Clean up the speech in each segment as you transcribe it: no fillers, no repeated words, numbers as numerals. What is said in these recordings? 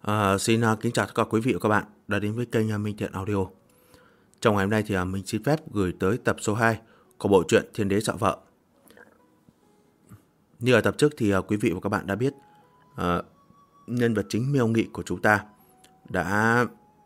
Xin kính chào tất cả quý vị và các bạn đã đến với kênh Minh Thiện Audio. Trong ngày hôm nay thì mình xin phép gửi tới tập số 2 của bộ truyện Thiên Đế Sợ Vợ. Như ở tập trước thì quý vị và các bạn đã biết, nhân vật chính Miêu Nghị của chúng ta đã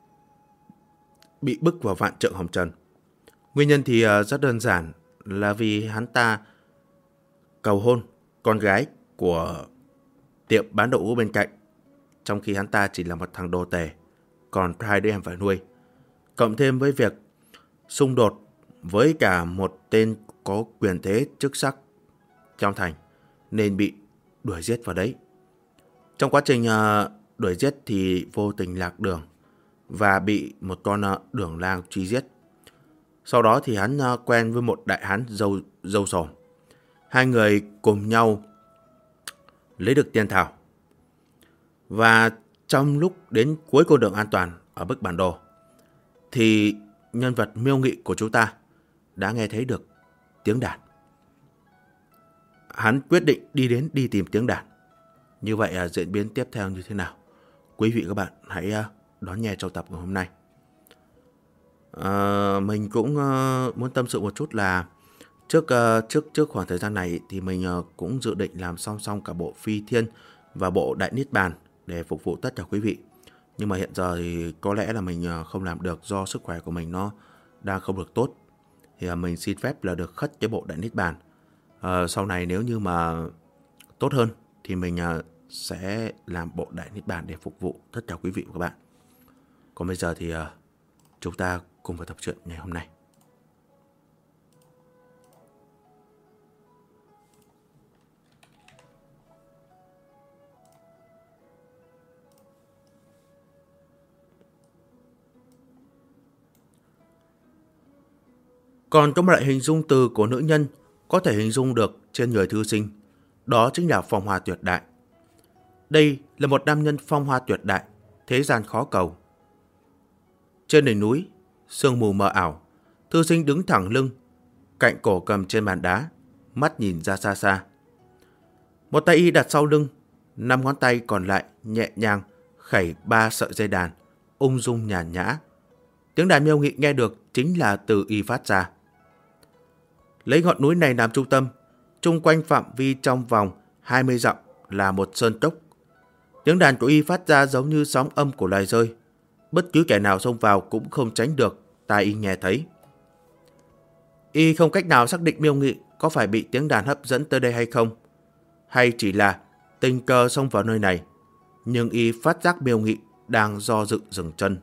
bị bức vào vạn trượng hồng trần. Nguyên nhân thì rất đơn giản là vì hắn ta cầu hôn con gái của tiệm bán đậu hũ bên cạnh, trong khi hắn ta chỉ là một thằng đồ tể, còn 2 đứa em phải nuôi. Cộng thêm với việc xung đột với cả một tên có quyền thế chức sắc trong thành, nên bị đuổi giết vào đấy. Trong quá trình đuổi giết thì vô tình lạc đường và bị một con đường lang truy giết. Sau đó thì hắn quen với một đại hán dâu sồm. Hai người cùng nhau lấy được tiên thảo. Và trong lúc đến cuối con đường an toàn ở bức bản đồ, thì nhân vật Miêu Nghị của chúng ta đã nghe thấy được tiếng đàn. Hắn quyết định đi tìm tiếng đàn. Như vậy diễn biến tiếp theo như thế nào? Quý vị các bạn hãy đón nghe trong tập ngày hôm nay. Mình cũng muốn tâm sự một chút là trước khoảng thời gian này thì mình cũng dự định làm song cả bộ Phi Thiên và bộ Đại Niết Bàn để phục vụ tất cả quý vị. Nhưng mà hiện giờ thì có lẽ là mình không làm được do sức khỏe của mình nó đang không được tốt. Thì mình xin phép là được khất cái bộ Đại Niết Bàn. Sau này nếu như mà tốt hơn thì mình sẽ làm bộ Đại Niết Bàn để phục vụ tất cả quý vị và các bạn. Còn bây giờ thì chúng ta cùng vào tập truyện ngày hôm nay. Còn có một loại hình dung từ của nữ nhân có thể hình dung được trên người thư sinh. Đó chính là phong hoa tuyệt đại. Đây là một nam nhân phong hoa tuyệt đại, thế gian khó cầu. Trên đỉnh núi, sương mù mờ ảo, thư sinh đứng thẳng lưng, cạnh cổ cầm trên bàn đá, mắt nhìn ra xa xa. Một tay y đặt sau lưng, 5 ngón tay còn lại nhẹ nhàng khẩy 3 sợi dây đàn, ung dung nhàn nhã. Tiếng đàn Miêu Nghị nghe được chính là từ y phát ra. Lấy ngọn núi này làm trung tâm, chung quanh phạm vi trong vòng 20 dặm là một sơn cốc. Tiếng đàn của y phát ra giống như sóng âm của loài rơi. Bất cứ kẻ nào xông vào cũng không tránh được tai y nghe thấy. Y không cách nào xác định Miêu Nghị có phải bị tiếng đàn hấp dẫn tới đây hay không, hay chỉ là tình cờ xông vào nơi này. Nhưng y phát giác Miêu Nghị đang do dự dừng chân.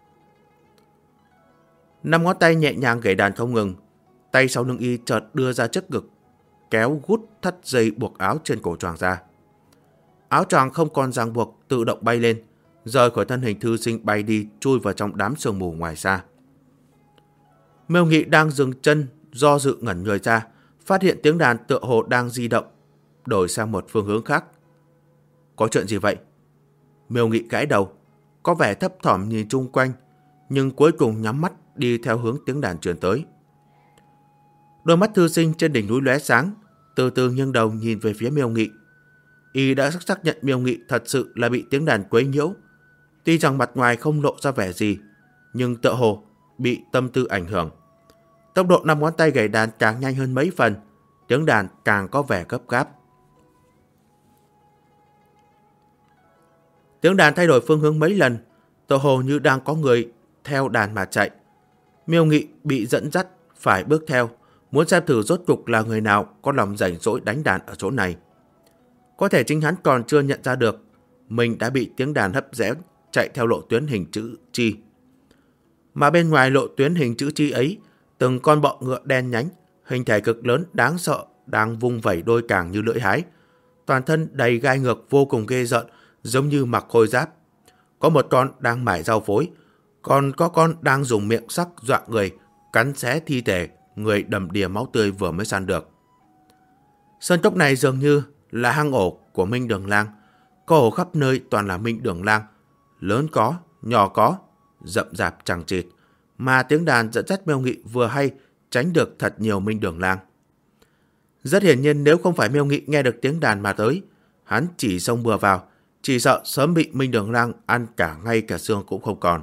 5 ngón tay nhẹ nhàng gảy đàn không ngừng. Tay sau lưng y chợt đưa ra trước ngực, kéo gút thắt dây buộc áo trên cổ choàng ra. Áo choàng không còn ràng buộc, tự động bay lên, rời khỏi thân hình thư sinh bay đi, chui vào trong đám sương mù ngoài xa. Miêu Nghị đang dừng chân, do dự ngẩn người ra, phát hiện tiếng đàn tựa hồ đang di động, đổi sang một phương hướng khác. Có chuyện gì vậy? Miêu Nghị gãi đầu, có vẻ thấp thỏm nhìn chung quanh, nhưng cuối cùng nhắm mắt đi theo hướng tiếng đàn truyền tới. Đôi mắt thư sinh trên đỉnh núi lóe sáng, từ từ nghiêng đầu nhìn về phía Miêu Nghị. Y đã xác nhận Miêu Nghị thật sự là bị tiếng đàn quấy nhiễu. Tuy rằng mặt ngoài không lộ ra vẻ gì, nhưng tựa hồ bị tâm tư ảnh hưởng. Tốc độ 5 ngón tay gảy đàn càng nhanh hơn mấy phần, tiếng đàn càng có vẻ gấp gáp. Tiếng đàn thay đổi phương hướng mấy lần, tựa hồ như đang có người theo đàn mà chạy. Miêu Nghị bị dẫn dắt phải bước theo, muốn xem thử rốt cục là người nào có lòng rảnh rỗi đánh đàn ở chỗ này. Có thể chính hắn còn chưa nhận ra được mình đã bị tiếng đàn hấp dẫn chạy theo lộ tuyến hình chữ chi. Mà bên ngoài lộ tuyến hình chữ chi ấy, từng con bọ ngựa đen nhánh, hình thể cực lớn đáng sợ đang vung vẩy đôi càng như lưỡi hái. Toàn thân đầy gai ngược vô cùng ghê rợn, giống như mặc khôi giáp. Có một con đang mải rau phối, còn có con đang dùng miệng sắc dọa người, cắn xé thi thể người đầm đìa máu tươi vừa mới săn được. Sơn cốc này dường như là hang ổ của Minh Đường Lang. Có ổ khắp nơi toàn là Minh Đường Lang, lớn có, nhỏ có, rậm rạp chằng chịt, mà tiếng đàn dẫn dắt Miêu Nghị vừa hay tránh được thật nhiều Minh Đường Lang. Rất hiển nhiên nếu không phải Miêu Nghị nghe được tiếng đàn mà tới, hắn chỉ xông bừa vào, chỉ sợ sớm bị Minh Đường Lang ăn cả ngay cả xương cũng không còn.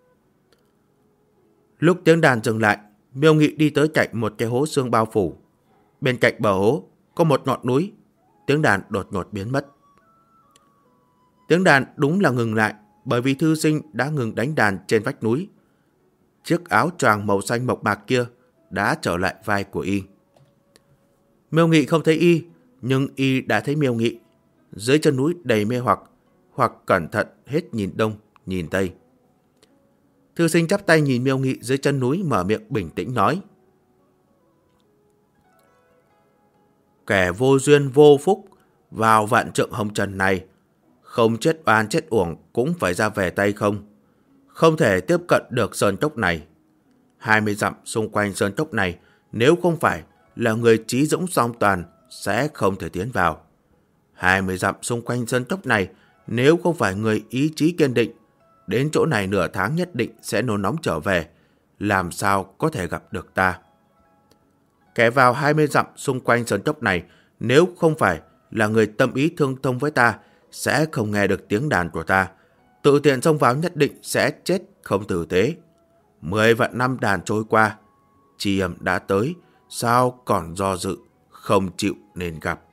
Lúc tiếng đàn dừng lại, Miêu Nghị đi tới cạnh một cái hố xương bao phủ. Bên cạnh bờ hố có một ngọn núi, tiếng đàn đột ngột biến mất. Tiếng đàn đúng là ngừng lại bởi vì thư sinh đã ngừng đánh đàn trên vách núi. Chiếc áo choàng màu xanh mộc mạc kia đã trở lại vai của y. Miêu Nghị không thấy y, nhưng y đã thấy Miêu Nghị. Dưới chân núi đầy mê hoặc cẩn thận hết nhìn đông, nhìn tây. Thư sinh chắp tay nhìn Miêu Nghị dưới chân núi, mở miệng bình tĩnh nói: kẻ vô duyên vô phúc vào vạn trượng hồng trần này, không chết oan chết uổng cũng phải ra về tay không. Không thể tiếp cận được sơn cốc này. 20 dặm xung quanh sơn cốc này, nếu không phải là người trí dũng song toàn, sẽ không thể tiến vào. 20 dặm xung quanh sơn cốc này, nếu không phải người ý chí kiên định, đến chỗ này nửa tháng nhất định sẽ nôn nóng trở về, làm sao có thể gặp được ta. Kẻ vào 20 dặm xung quanh sơn cốc này, nếu không phải là người tâm ý thương thông với ta, sẽ không nghe được tiếng đàn của ta. Tự tiện xông vào nhất định sẽ chết không tử tế. 10 vạn năm đàn trôi qua, chi âm đã tới, sao còn do dự, không chịu nên gặp.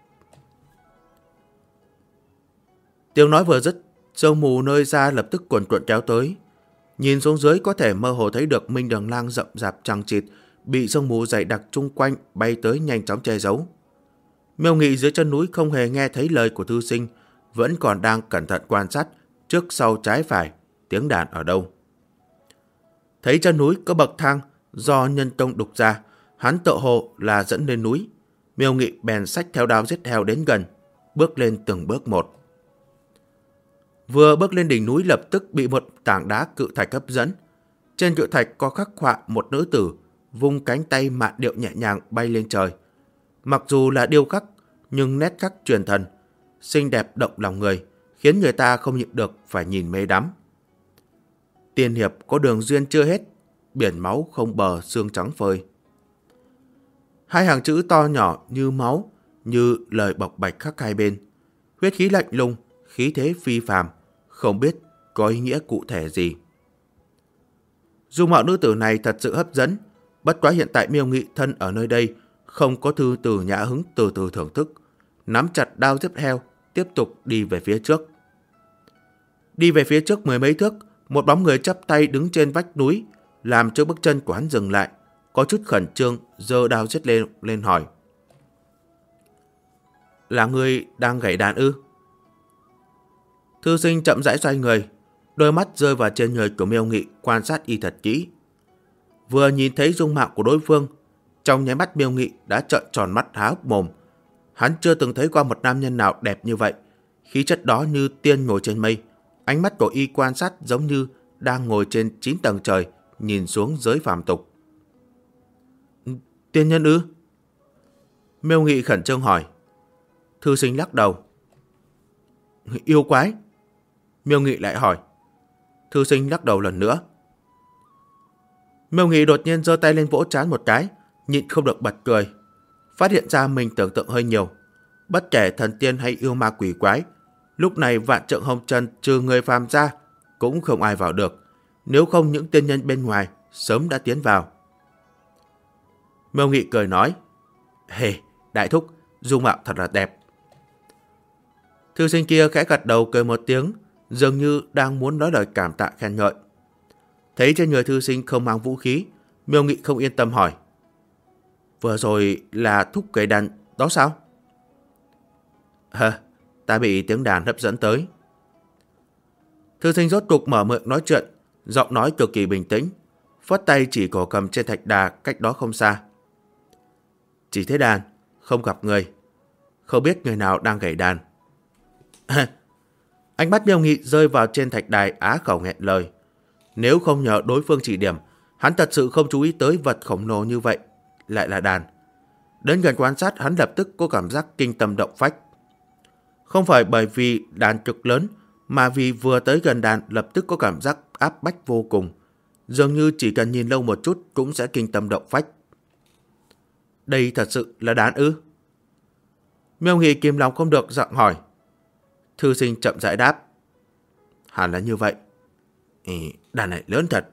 Tiếng nói vừa dứt, sương mù nơi xa lập tức cuồn cuộn kéo tới. Nhìn xuống dưới có thể mơ hồ thấy được Minh Đường Lang rậm rạp chằng chịt, bị sương mù dày đặc chung quanh bay tới nhanh chóng che giấu. Miêu Nghị dưới chân núi không hề nghe thấy lời của thư sinh, vẫn còn đang cẩn thận quan sát trước sau trái phải tiếng đàn ở đâu. Thấy chân núi có bậc thang do nhân công đục ra, hắn tự hồ là dẫn lên núi. Miêu Nghị bèn xách theo đao giết heo đến gần, bước lên từng bước một. Vừa bước lên đỉnh núi lập tức bị một tảng đá cự thạch hấp dẫn. Trên cự thạch có khắc họa một nữ tử vung cánh tay mạn điệu nhẹ nhàng bay lên trời. Mặc dù là điêu khắc nhưng nét khắc truyền thần, xinh đẹp động lòng người, khiến người ta không nhịn được phải nhìn mê đắm. Tiên hiệp có đường duyên chưa hết, biển máu không bờ xương trắng phơi. Hai hàng chữ to nhỏ như máu, như lời bộc bạch khắc hai bên. Huyết khí lạnh lùng, khí thế phi phàm, không biết có ý nghĩa cụ thể gì. Dung mạo nữ tử này thật sự hấp dẫn, bất quá hiện tại Miêu Nghị thân ở nơi đây, không có thư từ nhã hứng từ từ thưởng thức, nắm chặt đao giết heo, tiếp tục đi về phía trước. Đi về phía trước 10 mấy thước, một bóng người chắp tay đứng trên vách núi, làm cho bước chân của hắn dừng lại, có chút khẩn trương, giơ đao giết lên hỏi: là người đang gảy đàn ư? Thư sinh chậm rãi xoay người, đôi mắt rơi vào trên người của Miêu Nghị, quan sát y thật kỹ. Vừa nhìn thấy dung mạo của đối phương, trong nháy mắt Miêu Nghị đã trợn tròn mắt há hốc mồm. Hắn chưa từng thấy qua một nam nhân nào đẹp như vậy, khí chất đó như tiên ngồi trên mây. Ánh mắt của y quan sát giống như đang ngồi trên 9 tầng trời, nhìn xuống giới phàm tục. Tiên nhân ư? Miêu Nghị khẩn trương hỏi. Thư sinh lắc đầu. Yêu quái? Miêu Nghị lại hỏi. Thư sinh lắc đầu lần nữa. Miêu Nghị đột nhiên giơ tay lên vỗ trán một cái, nhịn không được bật cười. Phát hiện ra mình tưởng tượng hơi nhiều. Bất kể thần tiên hay yêu ma quỷ quái, lúc này vạn trượng hồng trần trừ người phàm ra cũng không ai vào được. Nếu không những tiên nhân bên ngoài sớm đã tiến vào. Miêu Nghị cười nói: Hề, đại thúc, dung mạo thật là đẹp. Thư sinh kia khẽ gật đầu cười một tiếng, dường như đang muốn nói lời cảm tạ khen ngợi. Thấy trên người thư sinh không mang vũ khí, Miêu Nghị không yên tâm hỏi: Vừa rồi là thúc gảy đàn đó sao? Ta bị tiếng đàn hấp dẫn tới. Thư sinh rốt cục mở miệng nói chuyện, giọng nói cực kỳ bình tĩnh, phất tay chỉ cổ cầm trên thạch đà cách đó không xa. Chỉ thấy đàn, không gặp người, không biết người nào đang gảy đàn. Ánh mắt Miêu Nghị rơi vào trên thạch đài, á khẩu nghẹn lời. Nếu không nhờ đối phương chỉ điểm, hắn thật sự không chú ý tới vật khổng lồ như vậy, lại là đàn. Đến gần quan sát, hắn lập tức có cảm giác kinh tâm động phách. Không phải bởi vì đàn cực lớn, mà vì vừa tới gần đàn lập tức có cảm giác áp bách vô cùng. Dường như chỉ cần nhìn lâu một chút cũng sẽ kinh tâm động phách. Đây thật sự là đàn ư? Miêu Nghị kìm lòng không được giọng hỏi. Thư sinh chậm rãi đáp. Hẳn là như vậy. Đàn này lớn thật.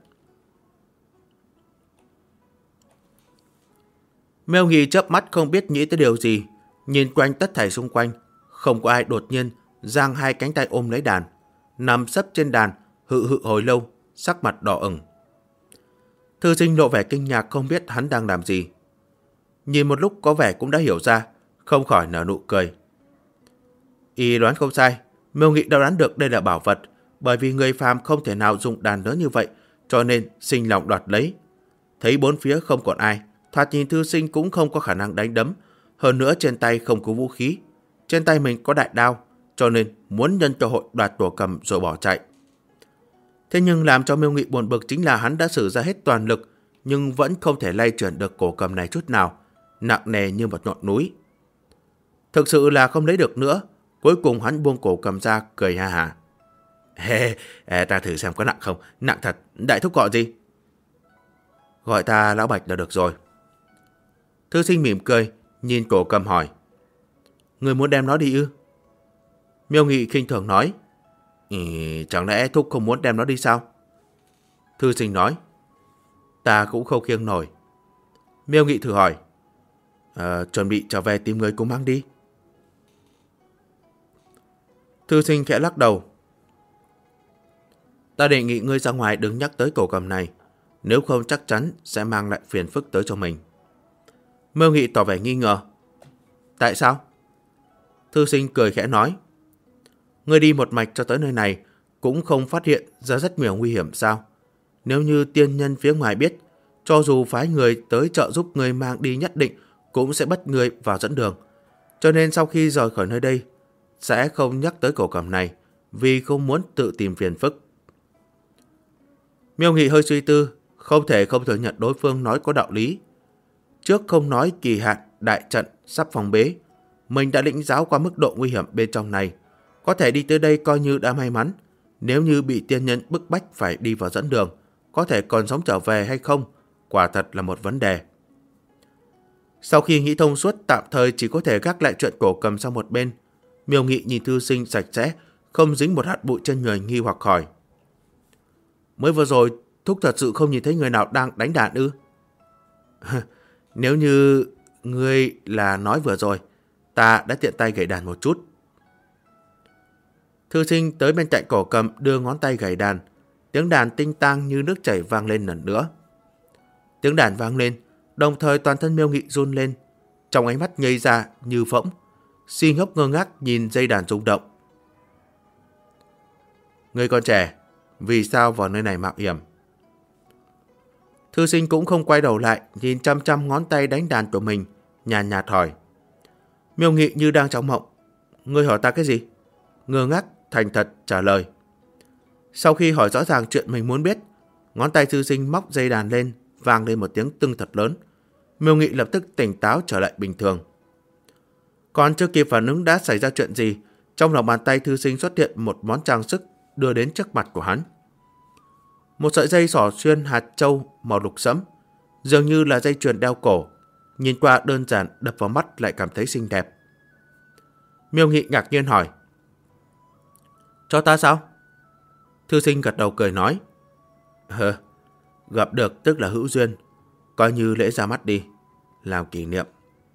Miêu Nghị chớp mắt không biết nghĩ tới điều gì, nhìn quanh tất thảy xung quanh, không có ai đột nhiên giang hai cánh tay ôm lấy đàn, nằm sấp trên đàn, hự hự hồi lâu, sắc mặt đỏ ửng. Thư sinh lộ vẻ kinh ngạc không biết hắn đang làm gì. Nhìn một lúc có vẻ cũng đã hiểu ra, không khỏi nở nụ cười. Y đoán không sai, Miêu Nghị đã đoán được đây là bảo vật, bởi vì người phàm không thể nào dùng đàn lớn như vậy, cho nên sinh lòng đoạt lấy. Thấy bốn phía không còn ai, thoạt nhìn thư sinh cũng không có khả năng đánh đấm, hơn nữa trên tay không có vũ khí, trên tay mình có đại đao, cho nên muốn nhân cơ hội đoạt tổ cầm rồi bỏ chạy. Thế nhưng làm cho Miêu Nghị buồn bực chính là hắn đã sử ra hết toàn lực, nhưng vẫn không thể lay chuyển được cổ cầm này chút nào, nặng nề như một ngọn núi. Thực sự là không lấy được nữa, cuối cùng hắn buông cổ cầm ra, cười ha hả. Ta thử xem có nặng không, nặng thật, đại thúc gọi gì? Gọi ta Lão Bạch là được rồi. Thư sinh mỉm cười, nhìn cổ cầm hỏi. Người muốn đem nó đi ư? Miêu Nghị khinh thường nói. Chẳng lẽ thúc không muốn đem nó đi sao? Thư sinh nói. Ta cũng không khiêng nổi. Miêu Nghị thử hỏi. Chuẩn bị trở về tìm người cùng mang đi. Thư sinh khẽ lắc đầu. Ta đề nghị ngươi ra ngoài đừng nhắc tới cổ cầm này, nếu không chắc chắn sẽ mang lại phiền phức tới cho mình. Miêu Nghị tỏ vẻ nghi ngờ. Tại sao? Thư sinh cười khẽ nói. Ngươi đi một mạch cho tới nơi này cũng không phát hiện ra rất nhiều nguy hiểm sao? Nếu như tiên nhân phía ngoài biết, cho dù phái người tới trợ giúp ngươi mang đi nhất định cũng sẽ bắt ngươi vào dẫn đường. Cho nên sau khi rời khỏi nơi đây, sẽ không nhắc tới cổ cầm này, vì không muốn tự tìm phiền phức. Miêu Nghị hơi suy tư, không thể không thừa nhận đối phương nói có đạo lý. Trước không nói kỳ hạn đại trận sắp phòng bế, mình đã lĩnh giáo qua mức độ nguy hiểm bên trong này, có thể đi tới đây coi như đã may mắn. Nếu như bị tiên nhân bức bách phải đi vào dẫn đường, có thể còn sống trở về hay không, quả thật là một vấn đề. Sau khi nghĩ thông suốt, tạm thời chỉ có thể gác lại chuyện cổ cầm sang một bên. Miêu Nghị nhìn thư sinh sạch sẽ, không dính một hạt bụi trên người, nghi hoặc hỏi. Mới vừa rồi, thúc thật sự không nhìn thấy người nào đang đánh đàn ư? Nếu như ngươi là nói vừa rồi, ta đã tiện tay gảy đàn một chút. Thư sinh tới bên cạnh cổ cầm, đưa ngón tay gảy đàn. Tiếng đàn tinh tang như nước chảy vang lên lần nữa. Tiếng đàn vang lên, đồng thời toàn thân Miêu Nghị run lên, trong ánh mắt ngây ra như phỗng, si ngốc ngơ ngác nhìn dây đàn rung động. Người còn trẻ, vì sao vào nơi này mạo hiểm? Thư sinh cũng không quay đầu lại, nhìn chăm chăm ngón tay đánh đàn của mình, nhàn nhạt hỏi. Miêu Nghị như đang trong mộng. Ngươi hỏi ta cái gì? Ngơ ngác thành thật trả lời. Sau khi hỏi rõ ràng chuyện mình muốn biết, ngón tay thư sinh móc dây đàn lên, vang lên một tiếng tưng thật lớn. Miêu Nghị lập tức tỉnh táo trở lại bình thường. Còn chưa kịp phản ứng đã xảy ra chuyện gì, trong lòng bàn tay thư sinh xuất hiện một món trang sức đưa đến trước mặt của hắn. Một sợi dây xỏ xuyên hạt châu màu lục sẫm, dường như là dây chuyền đeo cổ, nhìn qua đơn giản đập vào mắt lại cảm thấy xinh đẹp. Miêu Nghị ngạc nhiên hỏi. Cho ta sao? Thư sinh gật đầu cười nói. Gặp được tức là hữu duyên, coi như lễ ra mắt đi, làm kỷ niệm.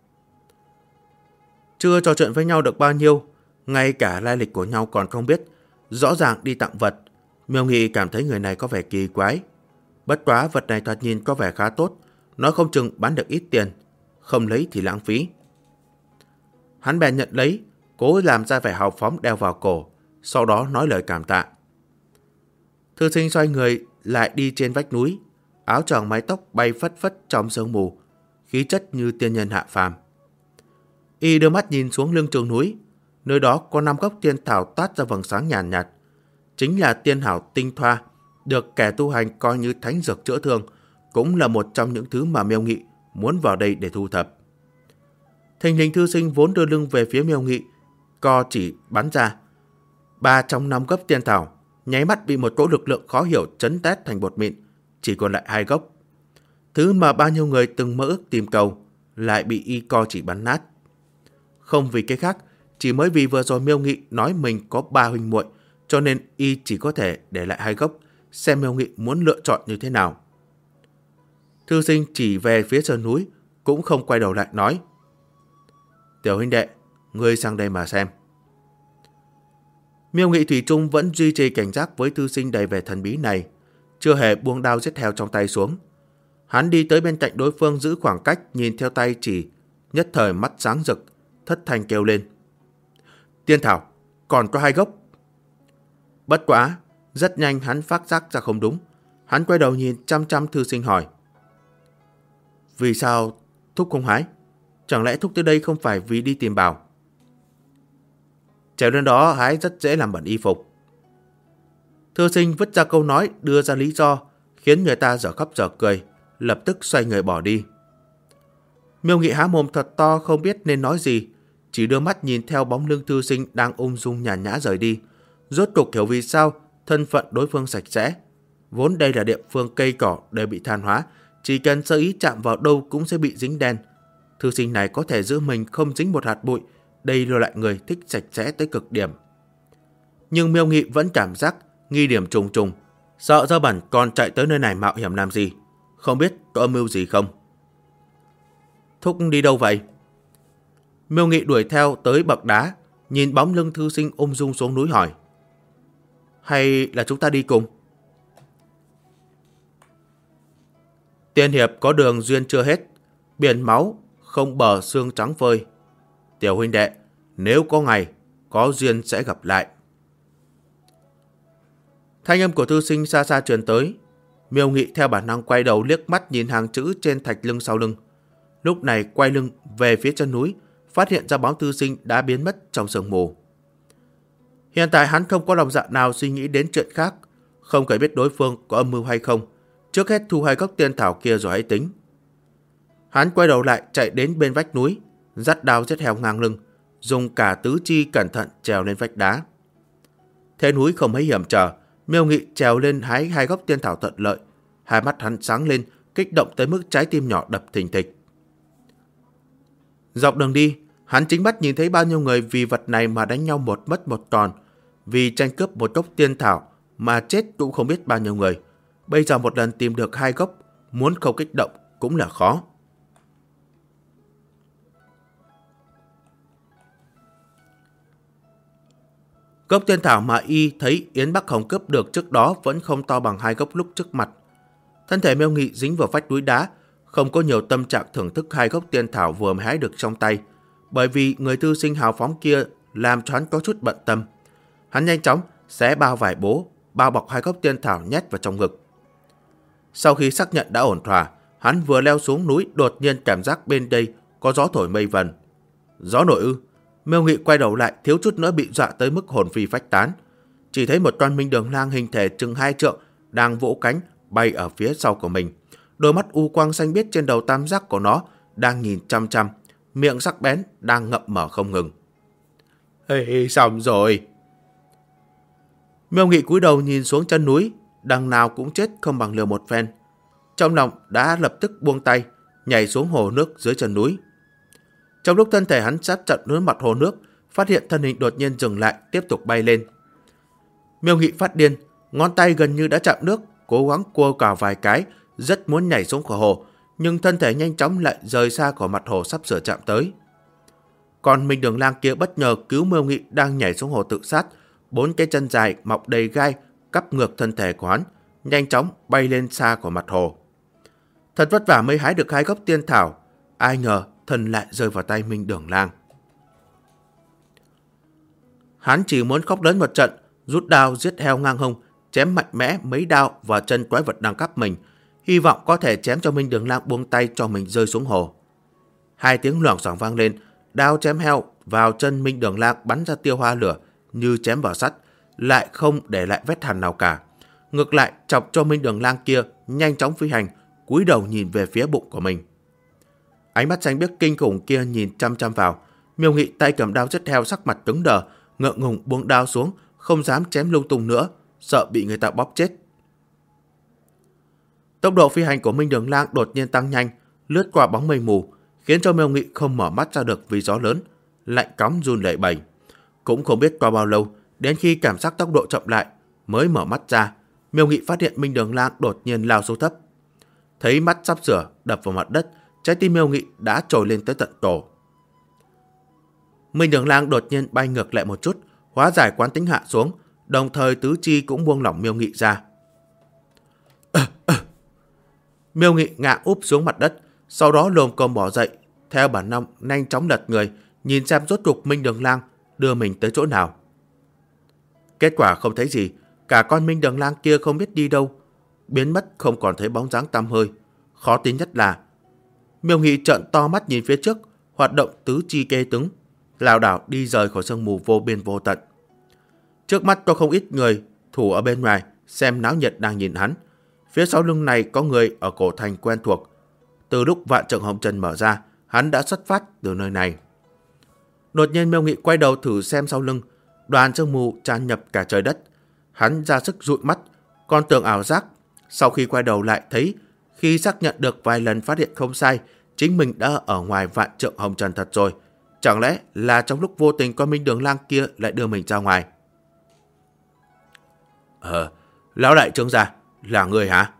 Chưa trò chuyện với nhau được bao nhiêu, ngay cả lai lịch của nhau còn không biết, rõ ràng đi tặng vật. Miêu Nghị cảm thấy người này có vẻ kỳ quái. Bất quá vật này thoạt nhìn có vẻ khá tốt, nói không chừng bán được ít tiền, không lấy thì lãng phí. Hắn bèn nhận lấy, cố làm ra vẻ hào phóng đeo vào cổ, sau đó nói lời cảm tạ. Thư sinh xoay người lại đi trên vách núi, áo choàng mái tóc bay phất phất trong sương mù, khí chất như tiên nhân hạ phàm. Y đưa mắt nhìn xuống lưng chừng núi, nơi đó có 5 gốc tiên thảo toát ra vầng sáng nhàn nhạt, chính là tiên thảo tinh thoa, được kẻ tu hành coi như thánh dược chữa thương, cũng là một trong những thứ mà Miêu Nghị muốn vào đây để thu thập. Thình lình thư sinh vốn đưa lưng về phía Miêu Nghị, co chỉ bắn ra. 3 trong 5 gốc tiên thảo nháy mắt bị một cỗ lực lượng khó hiểu chấn tét thành bột mịn, chỉ còn lại 2 gốc. Thứ mà bao nhiêu người từng mơ ước tìm cầu lại bị y co chỉ bắn nát. Không vì cái khác, chỉ mới vì vừa rồi Miêu Nghị nói mình có 3 huynh muội, cho nên y chỉ có thể để lại 2 gốc, xem Miêu Nghị muốn lựa chọn như thế nào. Thư sinh chỉ về phía sơn núi, cũng không quay đầu lại nói: Tiểu huynh đệ, ngươi sang đây mà xem. Miêu Nghị thủy chung vẫn duy trì cảnh giác với thư sinh đầy vẻ thần bí này, chưa hề buông đao giết heo trong tay xuống. Hắn đi tới bên cạnh đối phương giữ khoảng cách, nhìn theo tay chỉ, nhất thời mắt sáng rực, thất thanh kêu lên: Tiên thảo, còn có 2 gốc. Bất quá, rất nhanh hắn phát giác ra không đúng. Hắn quay đầu nhìn chăm chăm thư sinh hỏi: Vì sao thúc không hái? Chẳng lẽ thúc tới đây không phải vì đi tìm bảo? Trèo lên đó hái rất dễ làm bẩn y phục. Thư sinh vứt ra câu nói, đưa ra lý do, khiến người ta dở khóc dở cười, lập tức xoay người bỏ đi. Miêu Nghị há mồm thật to không biết nên nói gì, chỉ đưa mắt nhìn theo bóng lưng thư sinh đang ung dung nhàn nhã rời đi. Rốt cục hiểu vì sao thân phận đối phương sạch sẽ. Vốn đây là địa phương cây cỏ đều bị than hóa, chỉ cần sơ ý chạm vào đâu cũng sẽ bị dính đen. Thư sinh này có thể giữ mình không dính một hạt bụi, đây là loại người thích sạch sẽ tới cực điểm. Nhưng Miêu Nghị vẫn cảm giác nghi điểm trùng trùng, sợ dơ bẩn còn chạy tới nơi này mạo hiểm làm gì, không biết có âm mưu gì không. Thúc đi đâu vậy? Miêu Nghị đuổi theo tới bậc đá, nhìn bóng lưng thư sinh ung dung xuống núi hỏi: Hay là chúng ta đi cùng? Tiên hiệp có đường duyên chưa hết, biển máu không bờ xương trắng phơi. Tiểu huynh đệ, nếu có ngày có duyên sẽ gặp lại. Thanh âm của thư sinh xa xa truyền tới. Miêu Nghị theo bản năng quay đầu liếc mắt nhìn hàng chữ trên thạch lưng sau lưng. Lúc này quay lưng về phía chân núi, phát hiện ra bóng thư sinh đã biến mất trong sương mù. Hiện tại hắn không có lòng dạ nào suy nghĩ đến chuyện khác, không cần biết đối phương có âm mưu hay không, trước hết thu 2 gốc tiên thảo kia rồi hãy tính. Hắn quay đầu lại chạy đến bên vách núi, dắt đao giết heo ngang lưng, dùng cả tứ chi cẩn thận trèo lên vách đá. Thế núi không mấy hiểm trở, Miêu Nghị trèo lên hái 2 gốc tiên thảo thuận lợi, hai mắt hắn sáng lên, kích động tới mức trái tim nhỏ đập thình thịch. Dọc đường đi, hắn chính mắt nhìn thấy bao nhiêu người vì vật này mà đánh nhau một mất một còn, vì tranh cướp một gốc tiên thảo mà chết cũng không biết bao nhiêu người. Bây giờ một lần tìm được 2 gốc, muốn không kích động cũng là khó. Gốc tiên thảo mà y thấy Yến Bắc Hồng cướp được trước đó vẫn không to bằng 2 gốc lúc trước mặt. Thân thể Miêu Nghị dính vào vách núi đá, không có nhiều tâm trạng thưởng thức 2 gốc tiên thảo vừa mới hái được trong tay, bởi vì người thư sinh hào phóng kia làm cho hắn có chút bận tâm. Hắn nhanh chóng xé bao vải bố, bao bọc 2 gốc tiên thảo nhét vào trong ngực. Sau khi xác nhận đã ổn thỏa, hắn vừa leo xuống núi đột nhiên cảm giác bên đây có gió thổi mây vần. Gió nổi ư? Miêu Nghị quay đầu lại thiếu chút nữa bị dọa tới mức hồn phi phách tán. Chỉ thấy một con minh đường lang hình thể chừng 2 trượng đang vỗ cánh bay ở phía sau của mình. Đôi mắt u quang xanh biếc trên đầu tam giác của nó đang nhìn chăm chăm, miệng sắc bén đang ngậm mở không ngừng. Ê, xong rồi. Miêu Nghị cúi đầu nhìn xuống chân núi, đằng nào cũng chết không bằng liều một phen. Trong lòng đã lập tức buông tay, nhảy xuống hồ nước dưới chân núi. Trong lúc thân thể hắn sát chặt với mặt hồ nước, phát hiện thân hình đột nhiên dừng lại, tiếp tục bay lên. Miêu Nghị phát điên, ngón tay gần như đã chạm nước, cố gắng cua cả vài cái, rất muốn nhảy xuống khỏi hồ, nhưng thân thể nhanh chóng lại rời xa khỏi mặt hồ sắp sửa chạm tới. Còn Minh Đường Lang kia bất ngờ cứu Miêu Nghị đang nhảy xuống hồ tự sát, 4 cái chân dài mọc đầy gai cắp ngược thân thể của hắn, nhanh chóng bay lên xa khỏi mặt hồ. Thật vất vả mới hái được 2 gốc tiên thảo, ai ngờ thần lại rơi vào tay Minh Đường Lang. Hắn chỉ muốn khóc lớn một trận, rút đao giết heo ngang hông, chém mạnh mẽ mấy đao vào chân quái vật đang cắp mình, hy vọng có thể chém cho Minh Đường Lang buông tay cho mình rơi xuống hồ. 2 tiếng loảng xoảng vang lên, đao chém heo vào chân Minh Đường Lang bắn ra tia hoa lửa như chém vào sắt, lại không để lại vết hằn nào cả. Ngược lại chọc cho Minh Đường Lang kia nhanh chóng phi hành, cúi đầu nhìn về phía bụng của mình. Ánh mắt xanh biếc kinh khủng kia nhìn chăm chăm vào. Miêu Nghị tay cầm đao giết heo, sắc mặt cứng đờ, ngượng ngùng buông đao xuống, không dám chém lung tung nữa, sợ bị người ta bóp chết. Tốc độ phi hành của Minh Đường Lang đột nhiên tăng nhanh, lướt qua bóng mây mù, khiến cho Miêu Nghị không mở mắt ra được vì gió lớn, lạnh cóng run lẩy bẩy. Cũng không biết qua bao lâu, đến khi cảm giác tốc độ chậm lại, mới mở mắt ra, Miêu Nghị phát hiện Minh Đường Lang đột nhiên lao xuống thấp. Thấy mắt sắp sửa đập vào mặt đất, trái tim Miêu Nghị đã trồi lên tới tận cổ. Minh Đường Lang đột nhiên bay ngược lại một chút, hóa giải quán tính hạ xuống, đồng thời tứ chi cũng buông lỏng Miêu Nghị ra. Miêu Nghị ngã úp xuống mặt đất, sau đó lồm cồm bỏ dậy, theo bản năng nhanh chóng lật người, nhìn xem rốt cục Minh Đường Lang đưa mình tới chỗ nào. Kết quả không thấy gì, cả con Minh Đường Lang kia không biết đi đâu, biến mất không còn thấy bóng dáng tăm hơi. Khó tin nhất là Miêu Nghị trợn to mắt nhìn phía trước, hoạt động tứ chi kê cứng, lảo đảo đi rời khỏi sương mù vô biên vô tận. Trước mắt có không ít người thủ ở bên ngoài xem náo nhiệt đang nhìn hắn. Phía sau lưng này có người ở cổ thành quen thuộc. Từ lúc vạn trượng hồng trần mở ra, hắn đã xuất phát từ nơi này. Đột nhiên Miêu Nghị quay đầu thử xem sau lưng, đoàn sương mù tràn ngập cả trời đất. Hắn ra sức dụi mắt, còn tưởng ảo giác. Sau khi quay đầu lại thấy, khi xác nhận được vài lần phát hiện không sai, chính mình đã ở ngoài vạn trượng hồng trần thật rồi. Chẳng lẽ là trong lúc vô tình con Minh Đường Lang kia lại đưa mình ra ngoài? Lão đại trương gia, là người hả?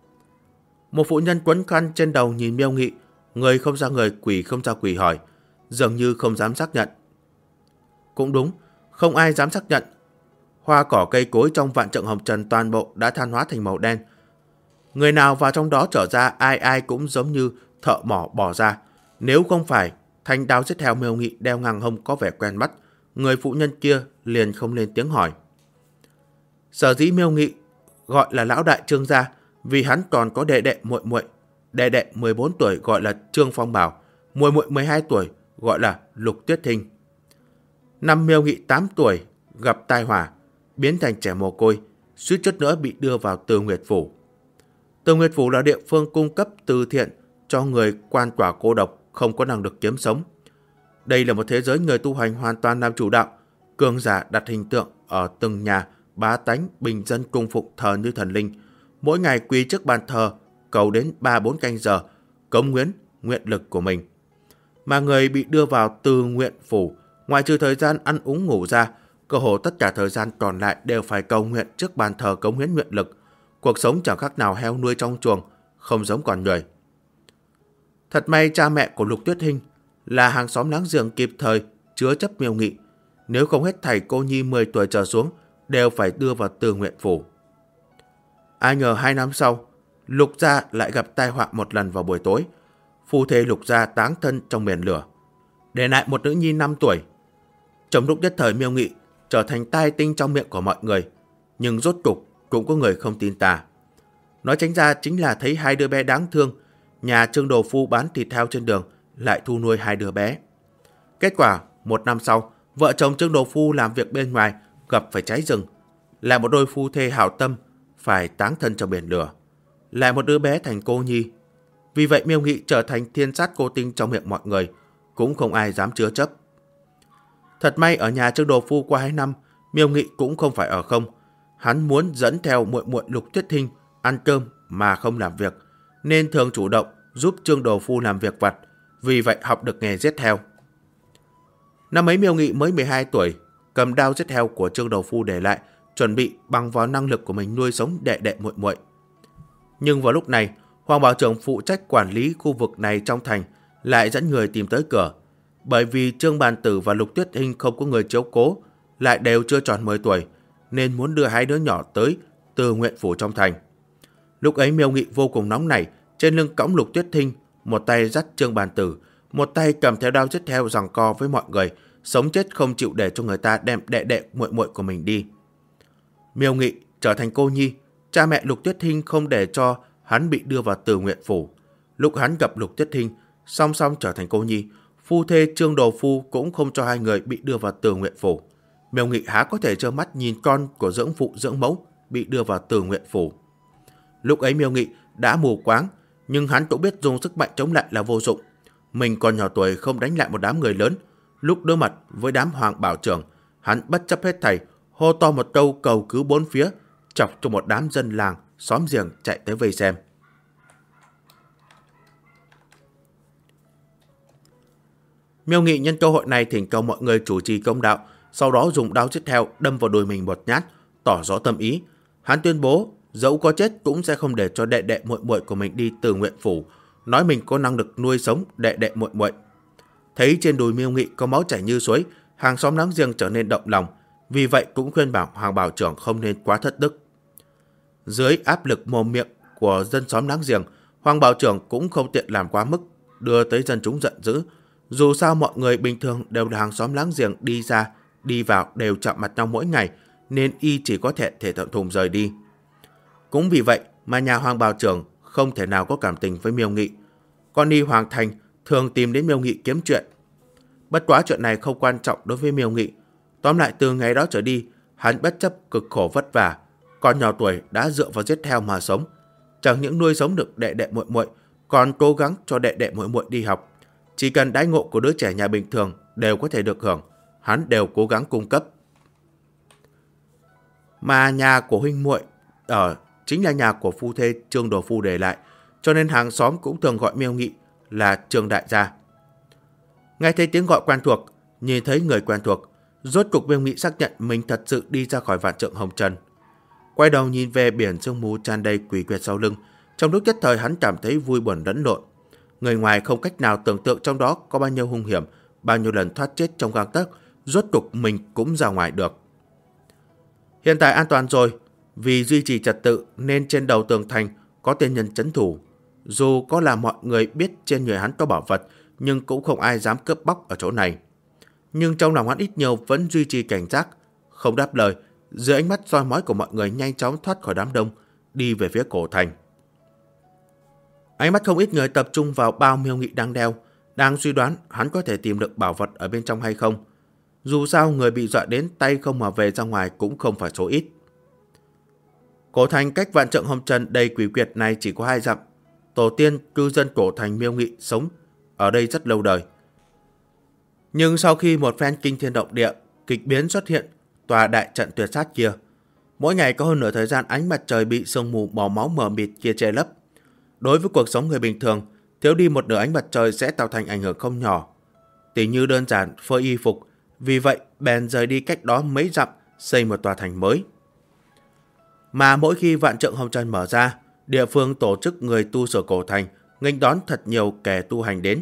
Một phụ nhân quấn khăn trên đầu nhìn Miêu Nghị, người không ra người, quỷ không ra quỷ hỏi, dường như không dám xác nhận. Cũng đúng, không ai dám xác nhận. Hoa cỏ cây cối trong vạn trượng hồng trần toàn bộ đã than hóa thành màu đen. Người nào vào trong đó trở ra, ai ai cũng giống như thợ mỏ bỏ ra. Nếu không phải thanh đao giết theo Miêu Nghị đeo ngang hông có vẻ quen mắt, người phụ nhân kia liền không lên tiếng hỏi. Sở dĩ Miêu Nghị gọi là lão đại trương gia vì hắn còn có đệ đệ muội muội. Đệ đệ 14 tuổi gọi là Trương Phong Bảo, muội muội 12 tuổi gọi là Lục Tuyết Thinh. Năm Miêu Nghị 8 tuổi gặp tai họa, biến thành trẻ mồ côi, suýt chút nữa bị đưa vào Từ Nguyệt Phủ. Từ Nguyệt Phủ là địa phương cung cấp từ thiện cho người quan quả cô độc không có năng lực kiếm sống. Đây là một thế giới người tu hành hoàn toàn làm chủ đạo, cường giả đặt hình tượng ở từng nhà, bá tánh bình dân cung phụng thờ như thần linh, mỗi ngày quỳ trước bàn thờ cầu đến 3-4 canh giờ, cống hiến nguyện lực của mình. Mà người bị đưa vào Từ Nguyện Phủ, ngoài trừ thời gian ăn uống ngủ ra, cơ hồ tất cả thời gian còn lại đều phải cầu nguyện trước bàn thờ cống hiến nguyện lực. Cuộc sống chẳng khác nào heo nuôi trong chuồng, không giống con người. Thật may cha mẹ của Lục Tuyết Hinh là hàng xóm láng giềng kịp thời chứa chấp Miêu Nghị, nếu không hết thảy cô nhi 10 tuổi trở xuống đều phải đưa vào Từ Nguyện Phủ. Ai ngờ 2 năm sau, Lục gia lại gặp tai họa một lần vào buổi tối. Phu thê Lục gia táng thân trong biển lửa, để lại một nữ nhi 5 tuổi. Trong lúc nhất thời, Miêu Nghị trở thành tai tinh trong miệng của mọi người, nhưng rốt cục cũng có người không tin tà. Nói tránh ra chính là thấy 2 đứa bé đáng thương, nhà Trương Đồ Phu bán thịt heo trên đường lại thu nuôi 2 đứa bé. Kết quả 1 năm sau, vợ chồng Trương Đồ Phu làm việc bên ngoài gặp phải cháy rừng, lại một đôi phu thê hảo tâm phải táng thân trong biển lửa, lại một đứa bé thành cô nhi. Vì vậy Miêu Nghị trở thành thiên sát cô tinh trong miệng mọi người, cũng không ai dám chứa chấp. Thật may ở nhà Trương Đồ Phu qua 2 năm, Miêu Nghị cũng không phải ở không. Hắn muốn dẫn theo muội muội Lục Tuyết Thinh ăn cơm mà không làm việc, nên thường chủ động giúp Trương Đồ Phu làm việc vặt, vì vậy học được nghề giết heo. Năm ấy Miêu Nghị mới 12 tuổi, cầm đao giết heo của Trương Đồ Phu để lại, chuẩn bị bằng vào năng lực của mình nuôi sống đệ đệ muội muội. Nhưng vào lúc này, Hoàng Bảo Trưởng phụ trách quản lý khu vực này trong thành lại dẫn người tìm tới cửa, bởi vì Trương Bàn Tử và Lục Tuyết Hinh không có người chiếu cố, lại đều chưa tròn 10 tuổi, nên muốn đưa 2 đứa nhỏ tới Từ Nguyện Phủ trong thành. Lúc ấy Miêu Nghị vô cùng nóng nảy, trên lưng cõng Lục Tuyết Hinh, một tay dắt Trương Bàn Tử, một tay cầm theo đao giết heo giằng co với mọi người, sống chết không chịu để cho người ta đem đệ đệ muội muội của mình đi. Miêu Nghị trở thành cô nhi, cha mẹ Lục Tuyết Hinh không để cho hắn bị đưa vào Từ Nguyện Phủ. Lúc hắn gặp Lục Tuyết Hinh, song song trở thành cô nhi, phu thê Trương Đồ Phu cũng không cho 2 người bị đưa vào Từ Nguyện Phủ. Miêu Nghị há có thể trơ mắt nhìn con của dưỡng phụ dưỡng mẫu bị đưa vào Từ Nguyện Phủ. Lúc ấy Miêu Nghị đã mù quáng, nhưng hắn cũng biết dùng sức mạnh chống lại là vô dụng. Mình còn nhỏ tuổi không đánh lại một đám người lớn. Lúc đối mặt với đám Hoàng Bảo Trưởng, hắn bất chấp hết thảy, hô to một câu cầu cứu 4 phía, chọc cho một đám dân làng xóm giềng chạy tới vây xem. Miêu Nghị nhân cơ hội này thỉnh cầu mọi người chủ trì công đạo, sau đó dùng đao giết heo đâm vào đùi mình một nhát, tỏ rõ tâm ý. Hắn tuyên bố dẫu có chết cũng sẽ không để cho đệ đệ muội muội của mình đi Từ Nguyện phủ, nói mình có năng lực nuôi sống đệ đệ muội muội. Thấy trên đùi Miêu Nghị có máu chảy như suối, hàng xóm láng giềng trở nên động lòng, vì vậy cũng khuyên bảo Hoàng Bảo Trưởng không nên quá thất đức. Dưới áp lực mồm miệng của dân xóm láng giềng, Hoàng Bảo Trưởng cũng không tiện làm quá mức, đưa tới dân chúng giận dữ. Dù sao mọi người bình thường đều là hàng xóm láng giềng, đi ra, đi vào đều chạm mặt nhau mỗi ngày, nên y chỉ có thể thuận thùng rời đi. Cũng vì vậy mà nhà Hoàng Bảo Trưởng không thể nào có cảm tình với Miêu Nghị. Con y Hoàng Thành thường tìm đến Miêu Nghị kiếm chuyện. Bất quá chuyện này không quan trọng đối với Miêu Nghị. Tóm lại từ ngày đó trở đi, hắn bất chấp cực khổ vất vả, còn nhỏ tuổi đã dựa vào giết heo mà sống. Chẳng những nuôi sống được đệ đệ muội muội, còn cố gắng cho đệ đệ muội muội đi học. Chỉ cần đãi ngộ của đứa trẻ nhà bình thường đều có thể được hưởng, hắn đều cố gắng cung cấp. Mà nhà của huynh muội ở chính là nhà của phu thê Trương Đồ Phu để lại, cho nên hàng xóm cũng thường gọi Miêu Nghị là Trương đại gia. Nghe thấy tiếng gọi quen thuộc, nhìn thấy người quen thuộc, rốt cục Miêu Nghị xác nhận mình thật sự đi ra khỏi vạn trượng hồng trần. Quay đầu nhìn về biển sương mù tràn đầy quỷ quyệt sau lưng, trong lúc nhất thời hắn cảm thấy vui buồn lẫn lộn. Người ngoài không cách nào tưởng tượng trong đó có bao nhiêu hung hiểm, bao nhiêu lần thoát chết trong gang tấc, rốt cục mình cũng ra ngoài được. Hiện tại an toàn rồi, vì duy trì trật tự nên trên đầu tường thành có tên nhân trấn thủ. Dù có là mọi người biết trên người hắn có bảo vật, nhưng cũng không ai dám cướp bóc ở chỗ này. Nhưng trong lòng hắn ít nhiều vẫn duy trì cảnh giác, không đáp lời, dưới ánh mắt soi mói của mọi người nhanh chóng thoát khỏi đám đông, đi về phía cổ thành. Ánh mắt không ít người tập trung vào bao Miêu Nghị đang đeo, đang suy đoán hắn có thể tìm được bảo vật ở bên trong hay không. Dù sao người bị dọa đến tay không mà về ra ngoài cũng không phải số ít. Cổ thành cách vạn trượng hồng trần đầy quỷ quyệt này chỉ có 2 dặm. Tổ tiên cư dân cổ thành Miêu Nghị sống ở đây rất lâu đời. Nhưng sau khi một phen kinh thiên động địa, kịch biến xuất hiện, tòa đại trận tuyệt sát kia, mỗi ngày có hơn nửa thời gian ánh mặt trời bị sương mù màu máu mờ mịt kia che lấp. Đối với cuộc sống người bình thường, thiếu đi một nửa ánh mặt trời sẽ tạo thành ảnh hưởng không nhỏ. Tỉ như đơn giản phơi y phục, vì vậy bèn rời đi cách đó mấy dặm xây một tòa thành mới. Mà mỗi khi vạn trượng hồng trần mở ra, địa phương tổ chức người tu sửa cổ thành, nghênh đón thật nhiều kẻ tu hành đến.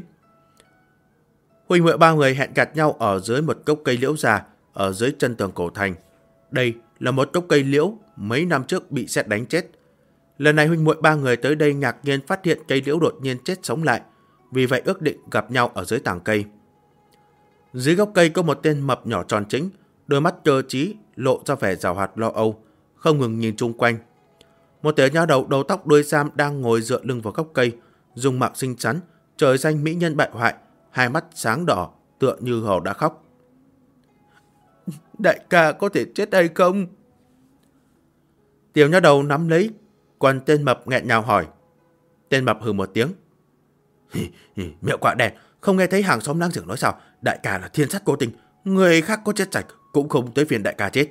Huynh muội 3 người hẹn gặp nhau ở dưới một gốc cây liễu già ở dưới chân tường cổ thành. Đây là một gốc cây liễu mấy năm trước bị sét đánh chết. Lần này huynh muội 3 người tới đây ngạc nhiên phát hiện cây liễu đột nhiên chết sống lại, vì vậy ước định gặp nhau ở dưới tàng cây. Dưới gốc cây có một tên mập nhỏ tròn trĩnh, đôi mắt cơ trí lộ ra vẻ giàu hoạt lo âu, không ngừng nhìn chung quanh. Một tiểu nha đầu đầu tóc đuôi sam đang ngồi dựa lưng vào gốc cây, dung mạo xinh xắn, trời xanh mỹ nhân bại hoại, hai mắt sáng đỏ, tựa như hồ đã khóc. Đại ca có thể chết hay không? Tiểu nha đầu nắm lấy quần tên mập nghẹn ngào hỏi. Tên mập hừ một tiếng. Miệng quạ đen, không nghe thấy hàng xóm láng giềng nói sao? Đại ca là thiên sát cố tình, người khác có chết sạch cũng không tới phiền đại ca chết.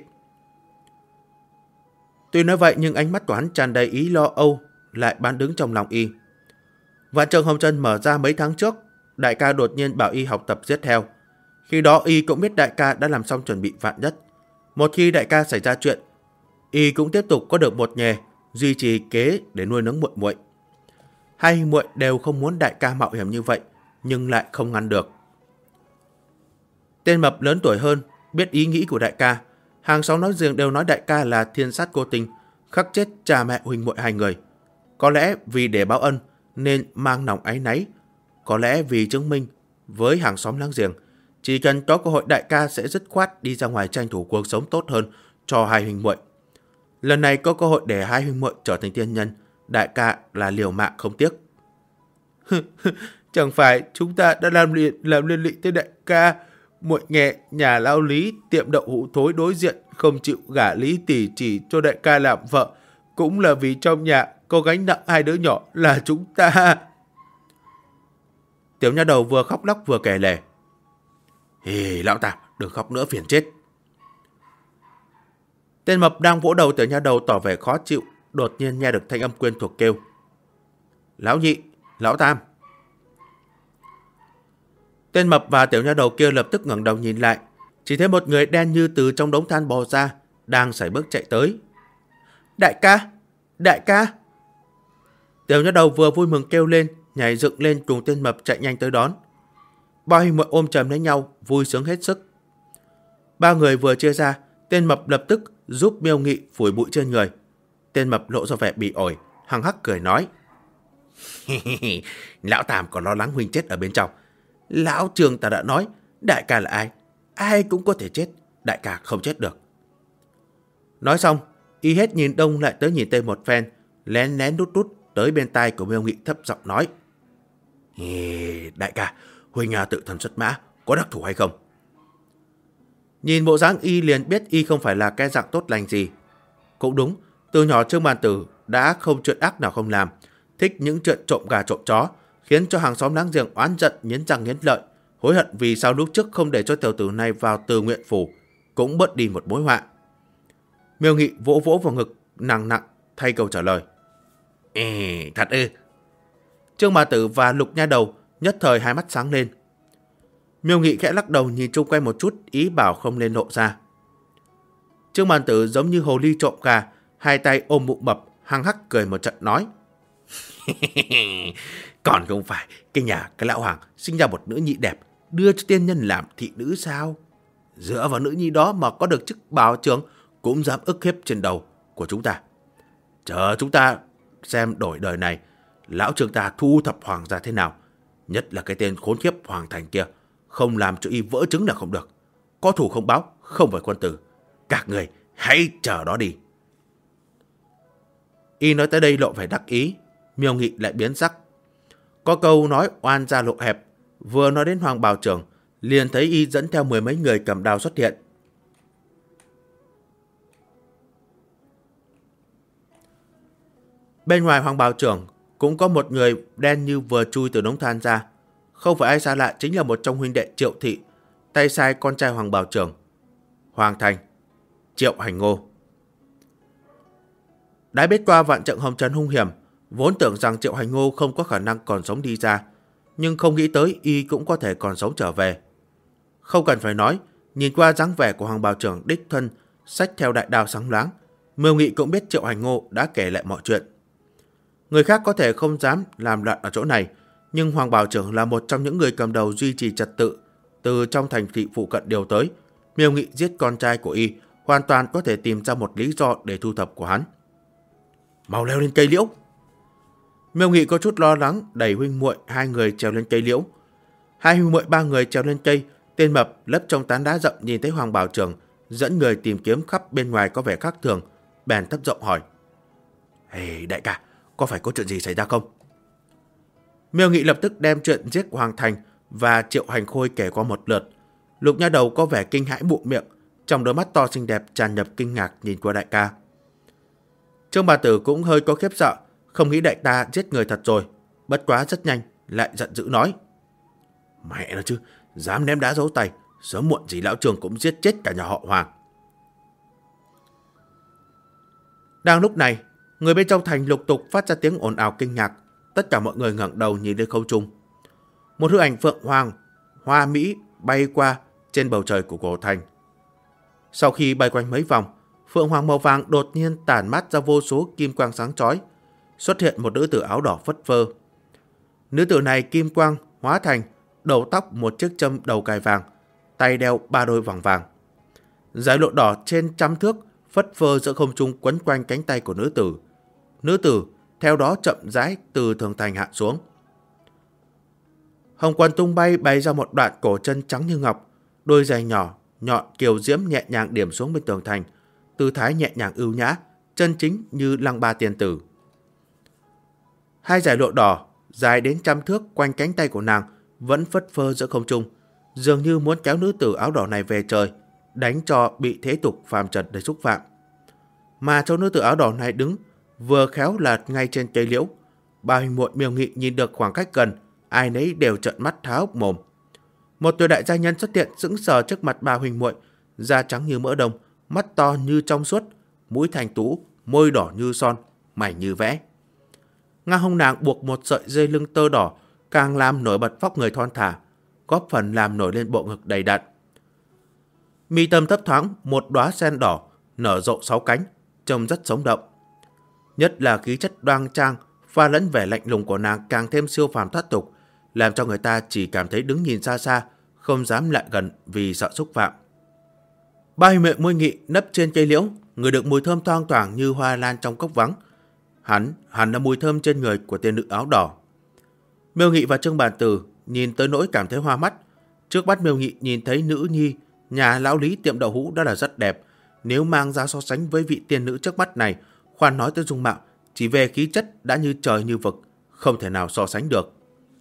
Tuy nói vậy nhưng ánh mắt của hắn tràn đầy ý lo âu lại bán đứng trong lòng y. Vạn trượng hồng trần mở ra mấy tháng trước, đại ca đột nhiên bảo y học tập giết heo. Khi đó y cũng biết đại ca đã làm xong chuẩn bị vạn nhất. Một khi đại ca xảy ra chuyện, y cũng tiếp tục có được một nghề, duy trì kế để nuôi nấng muội muội. Hai muội đều không muốn đại ca mạo hiểm như vậy, nhưng lại không ngăn được. Tên mập lớn tuổi hơn, biết ý nghĩ của đại ca. Hàng xóm nói riêng đều nói đại ca là thiên sát cô tình, khắc chết cha mẹ huynh muội 2 người. Có lẽ vì để báo ân nên mang lòng áy náy, có lẽ vì chứng minh với hàng xóm láng giềng, chỉ cần có cơ hội đại ca sẽ dứt khoát đi ra ngoài tranh thủ cuộc sống tốt hơn cho 2 huynh muội. Lần này có cơ hội để 2 huynh muội trở thành tiên nhân, đại ca là liều mạng không tiếc. Chẳng phải chúng ta đã làm liên lụy tới đại ca. Muội nghe nhà lão Lý tiệm đậu hũ thối đối diện không chịu gả Lý tỷ chỉ cho đại ca làm vợ, cũng là vì trong nhà có gánh nặng 2 đứa nhỏ là chúng ta. Tiểu nha đầu vừa khóc lóc vừa kể lể. Lão Tam, đừng khóc nữa phiền chết. Tên mập đang vỗ đầu tiểu nha đầu tỏ vẻ khó chịu, đột nhiên nghe được thanh âm quen thuộc kêu. Lão Nhị, Lão Tam. Tên mập và tiểu nha đầu kia lập tức ngẩng đầu nhìn lại. Chỉ thấy một người đen như từ trong đống than bò ra, đang sải bước chạy tới. Đại ca! Đại ca! Tiểu Nha Đầu vừa vui mừng kêu lên, nhảy dựng lên cùng tên mập chạy nhanh tới đón. Ba huynh muội ôm chầm lấy nhau, vui sướng hết sức. Ba người vừa chia ra, tên mập lập tức giúp Miêu Nghị phủi bụi trên người. Tên mập lộ ra vẻ bị ổi, hằng hắc cười nói. Lão Tam còn lo lắng huynh chết ở bên trong. Lão Trương ta đã nói, đại ca là ai? Ai cũng có thể chết, đại ca không chết được. Nói xong, y hết nhìn đông lại tới nhìn tây một phen, lén lén đút đút tới bên tai của Miêu Nghị thấp giọng nói. Đại ca, huynh tự thần xuất mã, có đắc thủ hay không? Nhìn bộ dáng y liền biết y không phải là cái dạng tốt lành gì. Cũng đúng, từ nhỏ Trương Bàn Tử đã không chuyện ác nào không làm, thích những chuyện trộm gà trộm chó, khiến cho hàng xóm láng giềng oán giận nghiến răng nghiến lợi, hối hận vì sao lúc trước không để cho tiểu tử này vào Từ Nguyện phủ, cũng bớt đi một mối họa. Miêu Nghị vỗ vỗ vào ngực nặng nặng thay câu trả lời. Thật ư? Trương Bàn Tử và Lục Nha Đầu nhất thời hai mắt sáng lên. Miêu Nghị khẽ lắc đầu nhìn chung quanh một chút, ý bảo không nên lộ ra. Trương Bàn Tử giống như hồ ly trộm gà, hai tay ôm bụng mập, hăng hắc cười một trận nói. Còn không phải cái nhà cái lão Hoàng sinh ra một nữ nhi đẹp, đưa cho tiên nhân làm thị nữ sao? Dựa vào nữ nhi đó mà có được chức bào trưởng, cũng dám ức hiếp trên đầu của chúng ta. Chờ chúng ta xem đổi đời này, lão Trương ta thu thập Hoàng gia thế nào. Nhất là cái tên khốn khiếp Hoàng Thành kia, không làm cho y vỡ trứng là không được. Có thù không báo, không phải quân tử. Các người hãy chờ đó đi. Y nói tới đây lộ vẻ đắc ý, Miêu Nghị lại biến sắc. Có câu nói oan gia lộ hẹp, vừa nói đến Hoàng Bào Trưởng, liền thấy y dẫn theo mười mấy người cầm đao xuất hiện. Bên ngoài Hoàng Bào Trưởng cũng có một người đen như vừa chui từ đống than ra. Không phải ai xa lạ, chính là một trong huynh đệ Triệu Thị, tay sai con trai Hoàng Bào Trưởng, Hoàng Thành, Triệu Hành Ngô. Đã biết qua vạn trận hồng trần hung hiểm, vốn tưởng rằng Triệu Hành Ngô không có khả năng còn sống đi ra, nhưng không nghĩ tới y cũng có thể còn sống trở về. Không cần phải nói, nhìn qua dáng vẻ của Hoàng Bào Trưởng đích thân xách theo đại đao sáng loáng, Miêu Nghị cũng biết Triệu Hành Ngô đã kể lại mọi chuyện. Người khác có thể không dám làm loạn ở chỗ này, nhưng Hoàng Bào Trưởng là một trong những người cầm đầu duy trì trật tự từ trong thành thị phụ cận điều tới. Miêu Nghị giết con trai của y hoàn toàn có thể tìm ra một lý do để thu thập của hắn. Mau leo lên cây liễu! Miêu Nghị có chút lo lắng đẩy huynh muội hai người trèo lên cây liễu. Hai huynh muội ba người trèo lên cây, tên mập lấp trong tán đá rậm nhìn thấy Hoàng Bào Trưởng dẫn người tìm kiếm khắp bên ngoài có vẻ khác thường, bèn thấp giọng hỏi. Đại ca, có phải có chuyện gì xảy ra không? Miêu Nghị lập tức đem chuyện giết Hoàng Thành và Triệu Hành Khôi kể qua một lượt. Lục Nha Đầu có vẻ kinh hãi bụng miệng, trong đôi mắt to xinh đẹp tràn ngập kinh ngạc nhìn qua đại ca. Trương Bà Tử cũng hơi có khiếp sợ, không nghĩ đại ta giết người thật rồi, bất quá rất nhanh lại giận dữ nói. Mẹ nó chứ, dám ném đá giấu tay, sớm muộn gì lão Trương cũng giết chết cả nhà họ Hoàng. Đang lúc này, người bên trong thành lục tục phát ra tiếng ồn ào kinh ngạc, tất cả mọi người ngẩng đầu nhìn lên không trung. Một hư ảnh phượng hoàng, hoa mỹ bay qua trên bầu trời của cổ thành. Sau khi bay quanh mấy vòng, phượng hoàng màu vàng đột nhiên tản mát ra vô số kim quang sáng chói, xuất hiện một nữ tử áo đỏ phất phơ. Nữ tử này kim quang hóa thành, đầu tóc một chiếc châm đầu cài vàng, tay đeo 3 đôi vòng vàng. Dải lụa đỏ trên trăm thước phất phơ giữa không trung quấn quanh cánh tay của nữ tử. Nữ tử theo đó chậm rãi từ tường thành hạ xuống. Hồng quần tung bay bày ra một đoạn cổ chân trắng như ngọc, đôi giày nhỏ nhọn kiều diễm nhẹ nhàng điểm xuống bên tường thành, tư thái nhẹ nhàng ưu nhã, chân chính như lăng ba tiên tử. Hai dải lụa đỏ dài đến trăm thước quanh cánh tay của nàng vẫn phất phơ giữa không trung, dường như muốn kéo nữ tử áo đỏ này về trời, đánh cho bị thế tục phàm trần để xúc phạm. Mà chỗ nữ tử áo đỏ này đứng vừa khéo là ngay trên cây liễu. Ba huynh muội Miêu Nghị nhìn được khoảng cách gần, ai nấy đều trợn mắt há hốc mồm. Một tuyệt đại gia nhân xuất hiện sững sờ trước mặt ba huynh muội, da trắng như mỡ đông, mắt to như trong suốt, mũi thành tú, môi đỏ như son, mày như vẽ. Ngang hông nàng buộc một sợi dây lưng tơ đỏ, càng làm nổi bật vóc người thon thả, góp phần làm nổi lên bộ ngực đầy đặn. Mi tâm thấp thoáng một đóa sen đỏ nở rộ 6 cánh, trông rất sống động. Nhất là khí chất đoan trang pha lẫn vẻ lạnh lùng của nàng càng thêm siêu phàm thoát tục, làm cho người ta chỉ cảm thấy đứng nhìn xa xa, không dám lại gần vì sợ xúc phạm. Ba huynh muội Môi Nghị nấp trên cây liễu, ngửi được mùi thơm thoang thoảng như hoa lan trong cốc vắng. Hẳn là mùi thơm trên người của tiên nữ áo đỏ. Miêu Nghị và Trương Bản Tử nhìn tới nỗi cảm thấy hoa mắt. Trước mắt Miêu Nghị nhìn thấy nữ nhi nhà lão Lý tiệm đậu hũ đã là rất đẹp. Nếu mang ra so sánh với vị tiên nữ trước mắt này, khoan nói tới dung mạo, chỉ về khí chất đã như trời như vực, không thể nào so sánh được.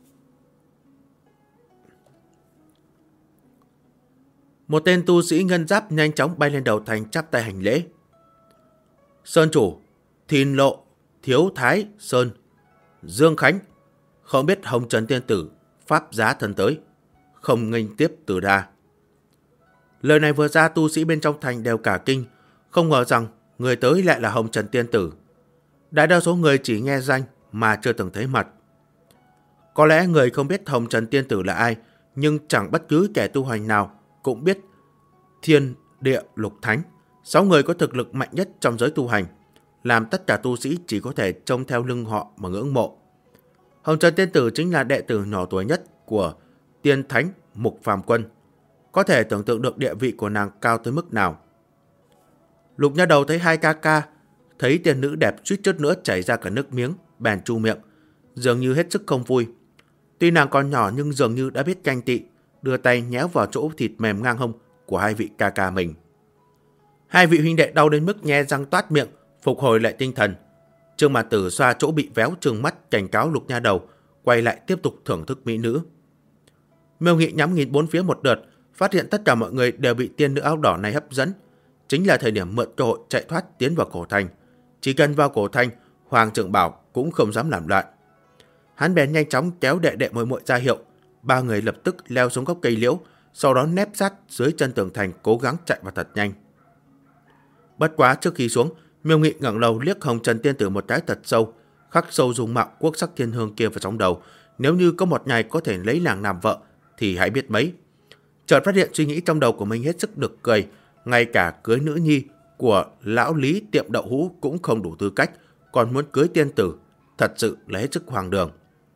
Một tên tu sĩ ngân giáp nhanh chóng bay lên đầu thành chắp tay hành lễ. Sơn chủ, Thìn Lộ, Thiếu Thái Sơn, Dương Khánh, không biết Hồng Trần tiên tử pháp giá thân tới, không nghênh tiếp từ đa. Lời này vừa ra, tu sĩ bên trong thành đều cả kinh, không ngờ rằng người tới lại là Hồng Trần tiên tử. Đại đa số người chỉ nghe danh mà chưa từng thấy mặt. Có lẽ người không biết Hồng Trần tiên tử là ai, nhưng chẳng bất cứ kẻ tu hành nào cũng biết Thiên Địa Lục Thánh, 6 người có thực lực mạnh nhất trong giới tu hành, làm tất cả tu sĩ chỉ có thể trông theo lưng họ mà ngưỡng mộ. Hồng Trần tiên tử chính là đệ tử nhỏ tuổi nhất của Tiên Thánh Mục Phàm Quân, có thể tưởng tượng được địa vị của nàng cao tới mức nào. Lục Nha Đầu thấy hai ca ca, thấy tiên nữ đẹp suýt chút nữa chảy ra cả nước miếng, bèn chu miệng, dường như hết sức không vui. Tuy nàng còn nhỏ nhưng dường như đã biết ganh tị, đưa tay nhéo vào chỗ thịt mềm ngang hông của hai vị ca ca mình. Hai vị huynh đệ đau đến mức nhe răng toát miệng, phục hồi lại tinh thần. Trương Mạt Tử xoa chỗ bị véo trừng mắt cảnh cáo Lục Nha Đầu, quay lại tiếp tục thưởng thức mỹ nữ. Miêu Nghị nhắm nhìn bốn phía một đợt, phát hiện tất cả mọi người đều bị tiên nữ áo đỏ này hấp dẫn. Chính là thời điểm mượn cơ hội chạy thoát tiến vào cổ thành. Chỉ cần vào cổ thành, Hoàng Trưởng Bảo cũng không dám làm loạn. Hắn bèn nhanh chóng kéo đệ đệ muội muội ra hiệu. Ba người lập tức leo xuống gốc cây liễu, sau đó nép sát dưới chân tường thành cố gắng chạy vào thật nhanh. Bất quá trước khi xuống, Miêu Nghị ngẩng đầu liếc Hồng Trần tiên tử một cái thật sâu, khắc sâu dung mạo quốc sắc thiên hương kia vào trong đầu. Nếu như có một ngày có thể lấy nàng làm vợ thì hãy biết mấy. Chợt phát hiện suy nghĩ trong đầu của mình hết sức nực cười, ngay cả cưới nữ nhi của lão Lý tiệm đậu hũ cũng không đủ tư cách, còn muốn cưới tiên tử, thật sự là hết sức hoang đường.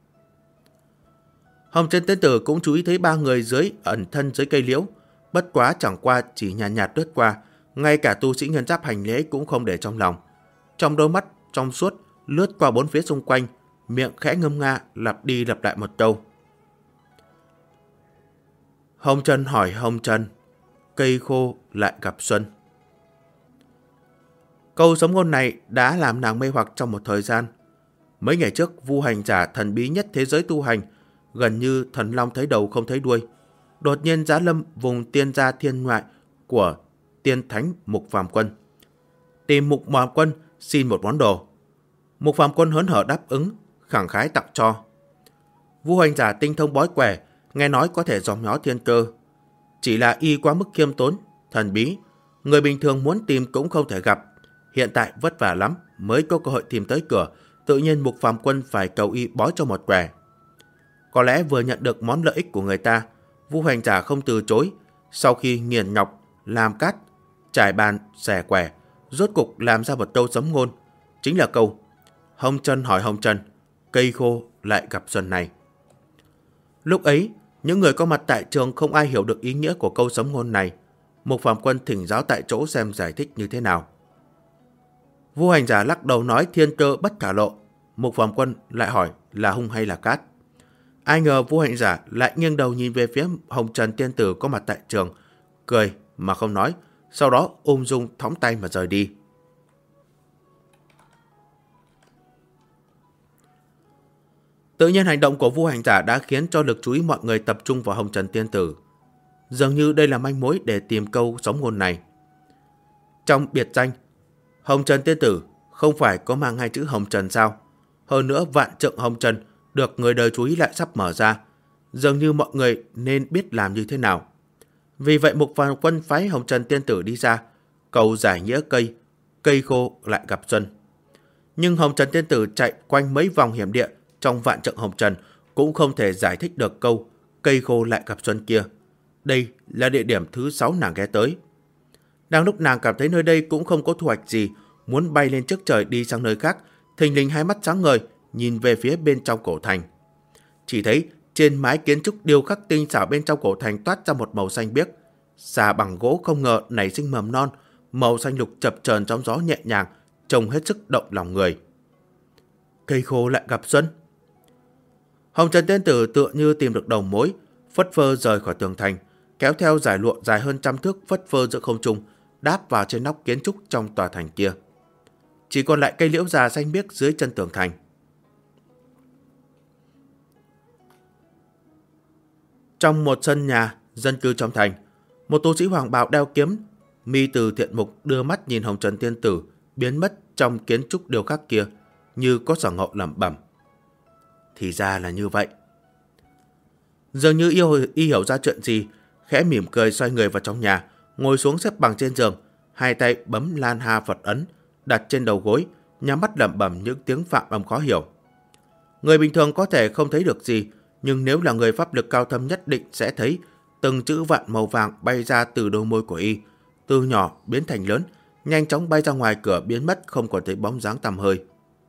Hồng Trần tiên tử cũng chú ý thấy ba người dưới ẩn thân dưới cây liễu, bất quá chẳng qua chỉ nhàn nhạt lướt qua, ngay cả tu sĩ ngân giáp hành lễ cũng không để trong lòng. Trong đôi mắt trong suốt lướt qua bốn phía xung quanh, miệng khẽ ngâm nga lặp đi lặp lại một câu. Hồng Trần hỏi Hồng Trần, cây khô lại gặp xuân. Câu sấm ngôn này đã làm nàng mê hoặc trong một thời gian. Mấy ngày trước, Vu hành giả thần bí nhất thế giới tu hành, gần như thần long thấy đầu không thấy đuôi, đột nhiên giáng lâm vùng tiên gia thiên ngoại của Tiên Thánh Mục Phàm Quân, tìm Mục Phàm Quân xin một món đồ. Mục Phàm Quân hớn hở đáp ứng, khẳng khái tặng cho. Vu hành giả tinh thông bói quẻ, nghe nói có thể dòm ngó thiên cơ, chỉ là y quá mức khiêm tốn, thần bí, người bình thường muốn tìm cũng không thể gặp. Hiện tại vất vả lắm mới có cơ hội tìm tới cửa, tự nhiên Mục Phàm Quân phải cầu y bói cho một quẻ. Có lẽ vừa nhận được món lợi ích của người ta, Vu hành giả không từ chối. Sau khi nghiền ngọc, làm cát, trải bàn, xẻ quẻ, rốt cục làm ra một câu sấm ngôn, chính là câu Hồng Trần hỏi Hồng Trần, cây khô lại gặp xuân này. Lúc ấy, những người có mặt tại trường không ai hiểu được ý nghĩa của câu sấm ngôn này. Mục Phàm Quân thỉnh giáo tại chỗ xem giải thích như thế nào. Vu hành giả lắc đầu nói thiên cơ bất khả lộ. Mục Phàm Quân lại hỏi là hung hay là cát. Ai ngờ Vu hành giả lại nghiêng đầu nhìn về phía Hồng Trần tiên tử có mặt tại trường, cười mà không nói, sau đó ung dung thõng tay mà rời đi. Tự nhiên hành động của Vu hành giả đã khiến cho lực chú ý mọi người tập trung vào Hồng Trần tiên tử. Dường như đây là manh mối để tìm câu sấm ngôn này. Trong biệt danh Hồng Trần tiên tử không phải có mang hai chữ Hồng Trần sao? Hơn nữa vạn trượng Hồng Trần được người đời chú ý lại sắp mở ra, dường như mọi người nên biết làm như thế nào. Vì vậy Mục Phàm Quân phái Hồng Trần tiên tử đi ra, cầu giải nghĩa cây khô lại gặp xuân. Nhưng Hồng Trần tiên tử chạy quanh mấy vòng hiểm địa trong vạn trượng Hồng Trần cũng không thể giải thích được câu cây khô lại gặp xuân kia. Đây là địa điểm thứ 6 nàng ghé tới. Đang lúc nàng cảm thấy nơi đây cũng không có thu hoạch gì, muốn bay lên trước trời đi sang nơi khác, thình lình hai mắt sáng ngời nhìn về phía bên trong cổ thành. Chỉ thấy trên mái kiến trúc điêu khắc tinh xảo bên trong cổ thành toát ra một màu xanh biếc. Xà bằng gỗ không ngờ nảy sinh mầm non, màu xanh lục chập chờn trong gió nhẹ nhàng, trông hết sức động lòng người. Cây khô lại gặp xuân. Hồng Trần tiên tử tựa như tìm được đầu mối, phất phơ rời khỏi tường thành, kéo theo dải lụa dài hơn 100 thước phất phơ giữa không trung, đáp vào trên nóc kiến trúc trong tòa thành kia. Chỉ còn lại cây liễu già xanh biếc dưới chân tường thành. Trong một sân nhà dân cư trong thành, một tu sĩ hoàng bào đeo kiếm, mi từ thiện mục đưa mắt nhìn Hồng Trần tiên tử biến mất trong kiến trúc điêu khắc kia, như có sở ngộ lẩm bẩm. Thì ra là như vậy. Dường như y hiểu ra chuyện gì, khẽ mỉm cười xoay người vào trong nhà, ngồi xuống xếp bằng trên giường, hai tay bấm Lan Ha Phật ấn, đặt trên đầu gối, nhắm mắt lẩm bẩm những tiếng phạm âm khó hiểu. Người bình thường có thể không thấy được gì, nhưng nếu là người pháp lực cao thâm nhất định sẽ thấy từng chữ vạn màu vàng bay ra từ đôi môi của y, từ nhỏ biến thành lớn, nhanh chóng bay ra ngoài cửa biến mất không còn thấy bóng dáng tăm hơi.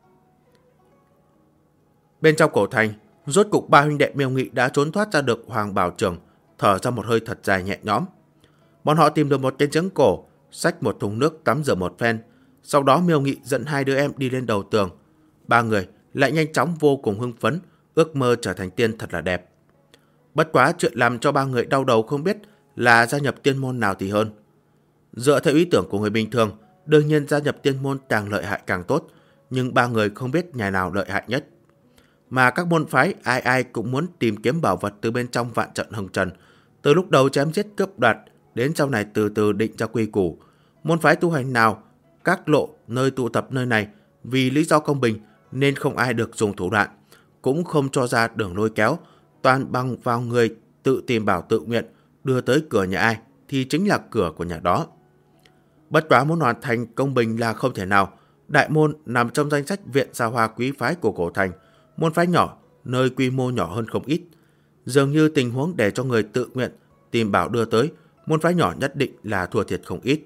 Bên trong cổ thành, rốt cục ba huynh đệ Miêu Nghị đã trốn thoát ra được Hoàng Bảo Trưởng, thở ra một hơi thật dài nhẹ nhõm. Bọn họ tìm được một cái giếng cổ, xách một thùng nước tắm rửa một phen. Sau đó Miêu Nghị dẫn hai đứa em đi lên đầu tường. Ba người lại nhanh chóng vô cùng hưng phấn, ước mơ trở thành tiên thật là đẹp. Bất quá chuyện làm cho ba người đau đầu không biết là gia nhập tiên môn nào thì hơn. Dựa theo ý tưởng của người bình thường, đương nhiên gia nhập tiên môn càng lợi hại càng tốt, nhưng ba người không biết nhà nào lợi hại nhất. Mà các môn phái ai ai cũng muốn tìm kiếm bảo vật từ bên trong vạn trận Hồng Trần, từ lúc đầu chém giết cướp đoạt đến sau này từ từ định ra quy củ. Môn phái tu hành nào, các lộ nơi tụ tập nơi này vì lý do công bình nên không ai được dùng thủ đoạn, cũng không cho ra đường lôi kéo, toàn bằng vào người tự tìm bảo tự nguyện, đưa tới cửa nhà ai thì chính là cửa của nhà đó. Bất quá muốn hoàn thành công bình là không thể nào. Đại môn nằm trong danh sách viện xa hoa quý phái của cổ thành, môn phái nhỏ, nơi quy mô nhỏ hơn không ít. Dường như tình huống để cho người tự nguyện tìm bảo đưa tới, môn phái nhỏ nhất định là thua thiệt không ít.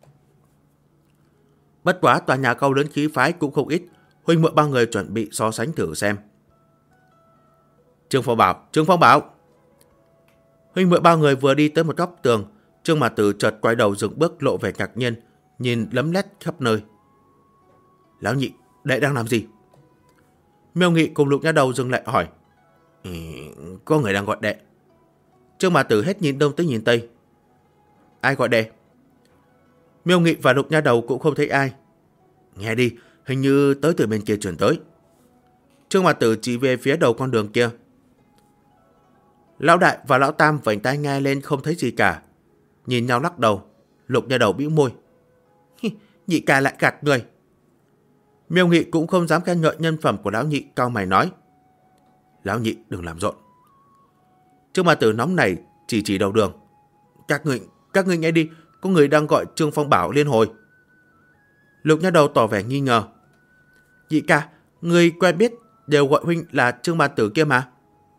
Bất quá tòa nhà cao lớn khí phái cũng không ít, huynh muội ba người chuẩn bị so sánh thử xem. Trương Phong Bảo. Huynh muội ba người vừa đi tới một góc tường, Trương Mạt Tử chợt quay đầu dừng bước lộ vẻ ngạc nhiên, nhìn lấm lét khắp nơi. Lão nhị, đệ đang làm gì? Miêu Nghị cùng Lục Nha Đầu dừng lại hỏi. Có người đang gọi đệ. Trương Mạt Tử hết nhìn đông tới nhìn tây. Ai gọi đệ? Miêu Nghị và Lục Nha Đầu cũng không thấy ai. Nghe đi, hình như tới từ bên kia chuyển tới. Trương Mạt Tử chỉ về phía đầu con đường kia. Lão Đại và Lão Tam vành tai nghe lên không thấy gì cả, nhìn nhau lắc đầu. Lục Nha Đầu bĩu môi. Nhị ca lại gạt người. Miêu Nghị cũng không dám khen ngợi nhân phẩm của lão nhị, cau mày nói. Lão nhị đừng làm rộn. Trương Mạt Tử nóng này chỉ đầu đường. Các ngươi nghe đi, có người đang gọi Trương Phong Bảo liên hồi. Lục Nha Đầu tỏ vẻ nghi ngờ. Nhị ca, người quen biết đều gọi huynh là Trương Mạt Tử kia mà.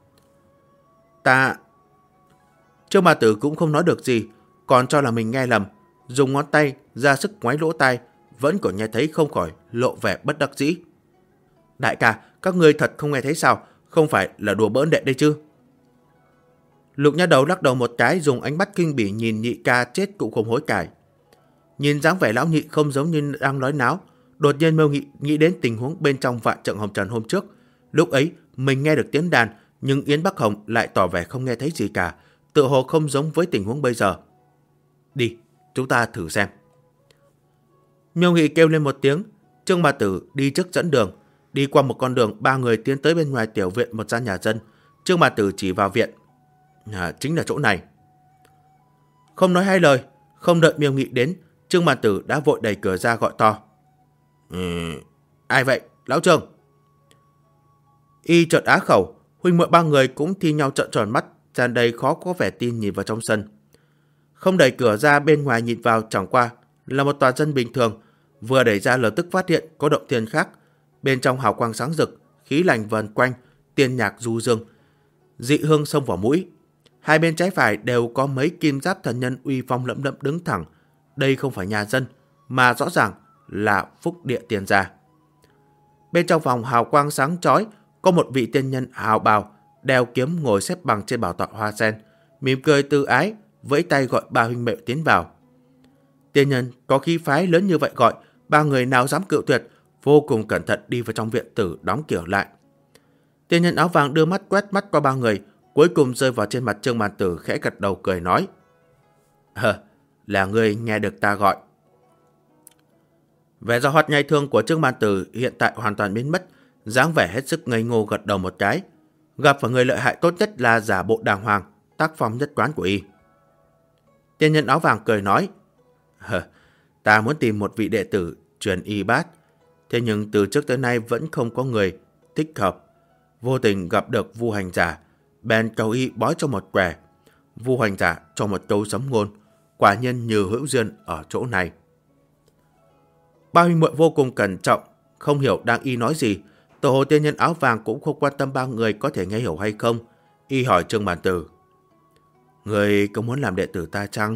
Trương Mạt Tử cũng không nói được gì, còn cho là mình nghe lầm, dùng ngón tay ra sức ngoáy lỗ tai, vẫn còn nghe thấy không khỏi lộ vẻ bất đắc dĩ. Đại ca, các ngươi thật không nghe thấy sao? Không phải là đùa bỡn đệ đây chứ? Lục Nha Đầu lắc đầu một cái, dùng ánh mắt kinh bỉ nhìn nhị ca chết cũng không hối cải. Nhìn dáng vẻ lão nhị không giống như đang nói náo, đột nhiên Miêu Nghị nghĩ đến tình huống bên trong vạn trận Hồng Trần hôm trước. Lúc ấy mình nghe được tiếng đàn, nhưng Yến Bắc Hồng lại tỏ vẻ không nghe thấy gì cả, tựa hồ không giống với tình huống bây giờ. Đi, chúng ta thử xem. Miêu Nghị kêu lên một tiếng, Trương Mạt Tử đi trước dẫn đường. Đi qua một con đường, ba người tiến tới bên ngoài tiểu viện một gian nhà dân. Trương Mạt Tử chỉ vào viện. Chính là chỗ này. Không nói hai lời, không đợi Miêu Nghị đến, Trương Mạt Tử đã vội đẩy cửa ra gọi to. Ai vậy, lão Trương? Y chợt á khẩu, huynh muội ba người cũng thi nhau trợn tròn mắt, tràn đầy khó có vẻ tin nhìn vào trong sân. Không đẩy cửa ra, bên ngoài nhìn vào chẳng qua là một tòa dân bình thường, vừa đẩy ra lập tức phát hiện có động thiên khác. Bên trong hào quang sáng rực, khí lành vần quanh, tiên nhạc du dương, dị hương xông vào mũi. Hai bên trái phải đều có mấy kim giáp thần nhân uy phong lẫm lẫm đứng thẳng. Đây không phải nhà dân, mà rõ ràng là phúc địa tiên gia. Bên trong phòng hào quang sáng chói, có một vị tiên nhân hào bào, đeo kiếm ngồi xếp bằng trên bảo tọa hoa sen, mỉm cười tự ái, vẫy tay gọi ba huynh đệ tiến vào. Tiên nhân có khí phái lớn như vậy gọi, ba người nào dám cự tuyệt, vô cùng cẩn thận đi vào trong viện tử đóng cửa lại. Tiên nhân áo vàng đưa mắt quét mắt qua ba người, cuối cùng rơi vào trên mặt Trương Màn Tử, khẽ gật đầu cười nói: là người nghe được ta gọi. Vẻ giàu hoạt nhai thương của Trương Màn Tử hiện tại hoàn toàn biến mất, dáng vẻ hết sức ngây ngô gật đầu một cái. Gặp phải người lợi hại tốt nhất là giả bộ đàng hoàng, tác phong nhất quán của y. Tiên nhân áo vàng cười nói: ta muốn tìm một vị đệ tử truyền y bát, thế nhưng từ trước tới nay vẫn không có người thích hợp. Vô tình gặp được Vu Hành Giả, bèn cầu y bói cho một quẻ. Vu Hành Giả cho một câu sấm ngôn, quả nhiên như hữu duyên ở chỗ này. Ba huynh muội vô cùng cẩn trọng, không hiểu đang y nói gì. Tổ hồ tiên nhân áo vàng cũng không quan tâm ba người có thể nghe hiểu hay không. Y hỏi Trương Màn Tử: người có muốn làm đệ tử ta chăng?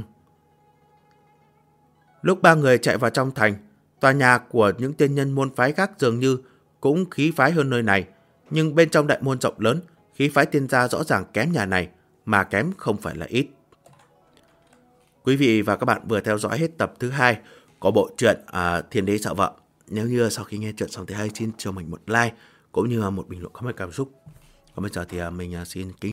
Lúc ba người chạy vào trong thành, tòa nhà của những tiên nhân môn phái khác dường như cũng khí phái hơn nơi này, nhưng bên trong đại môn rộng lớn, khí phái tiên gia rõ ràng kém nhà này, mà kém không phải là ít. Quý vị và các bạn vừa theo dõi hết tập thứ 2 của bộ truyện Thiên Đế Sợ Vợ. Nếu như sau khi nghe chuyện xong thì hãy xin cho mình một like cũng như một bình luận comment cảm xúc. Còn bây giờ thì mình xin kính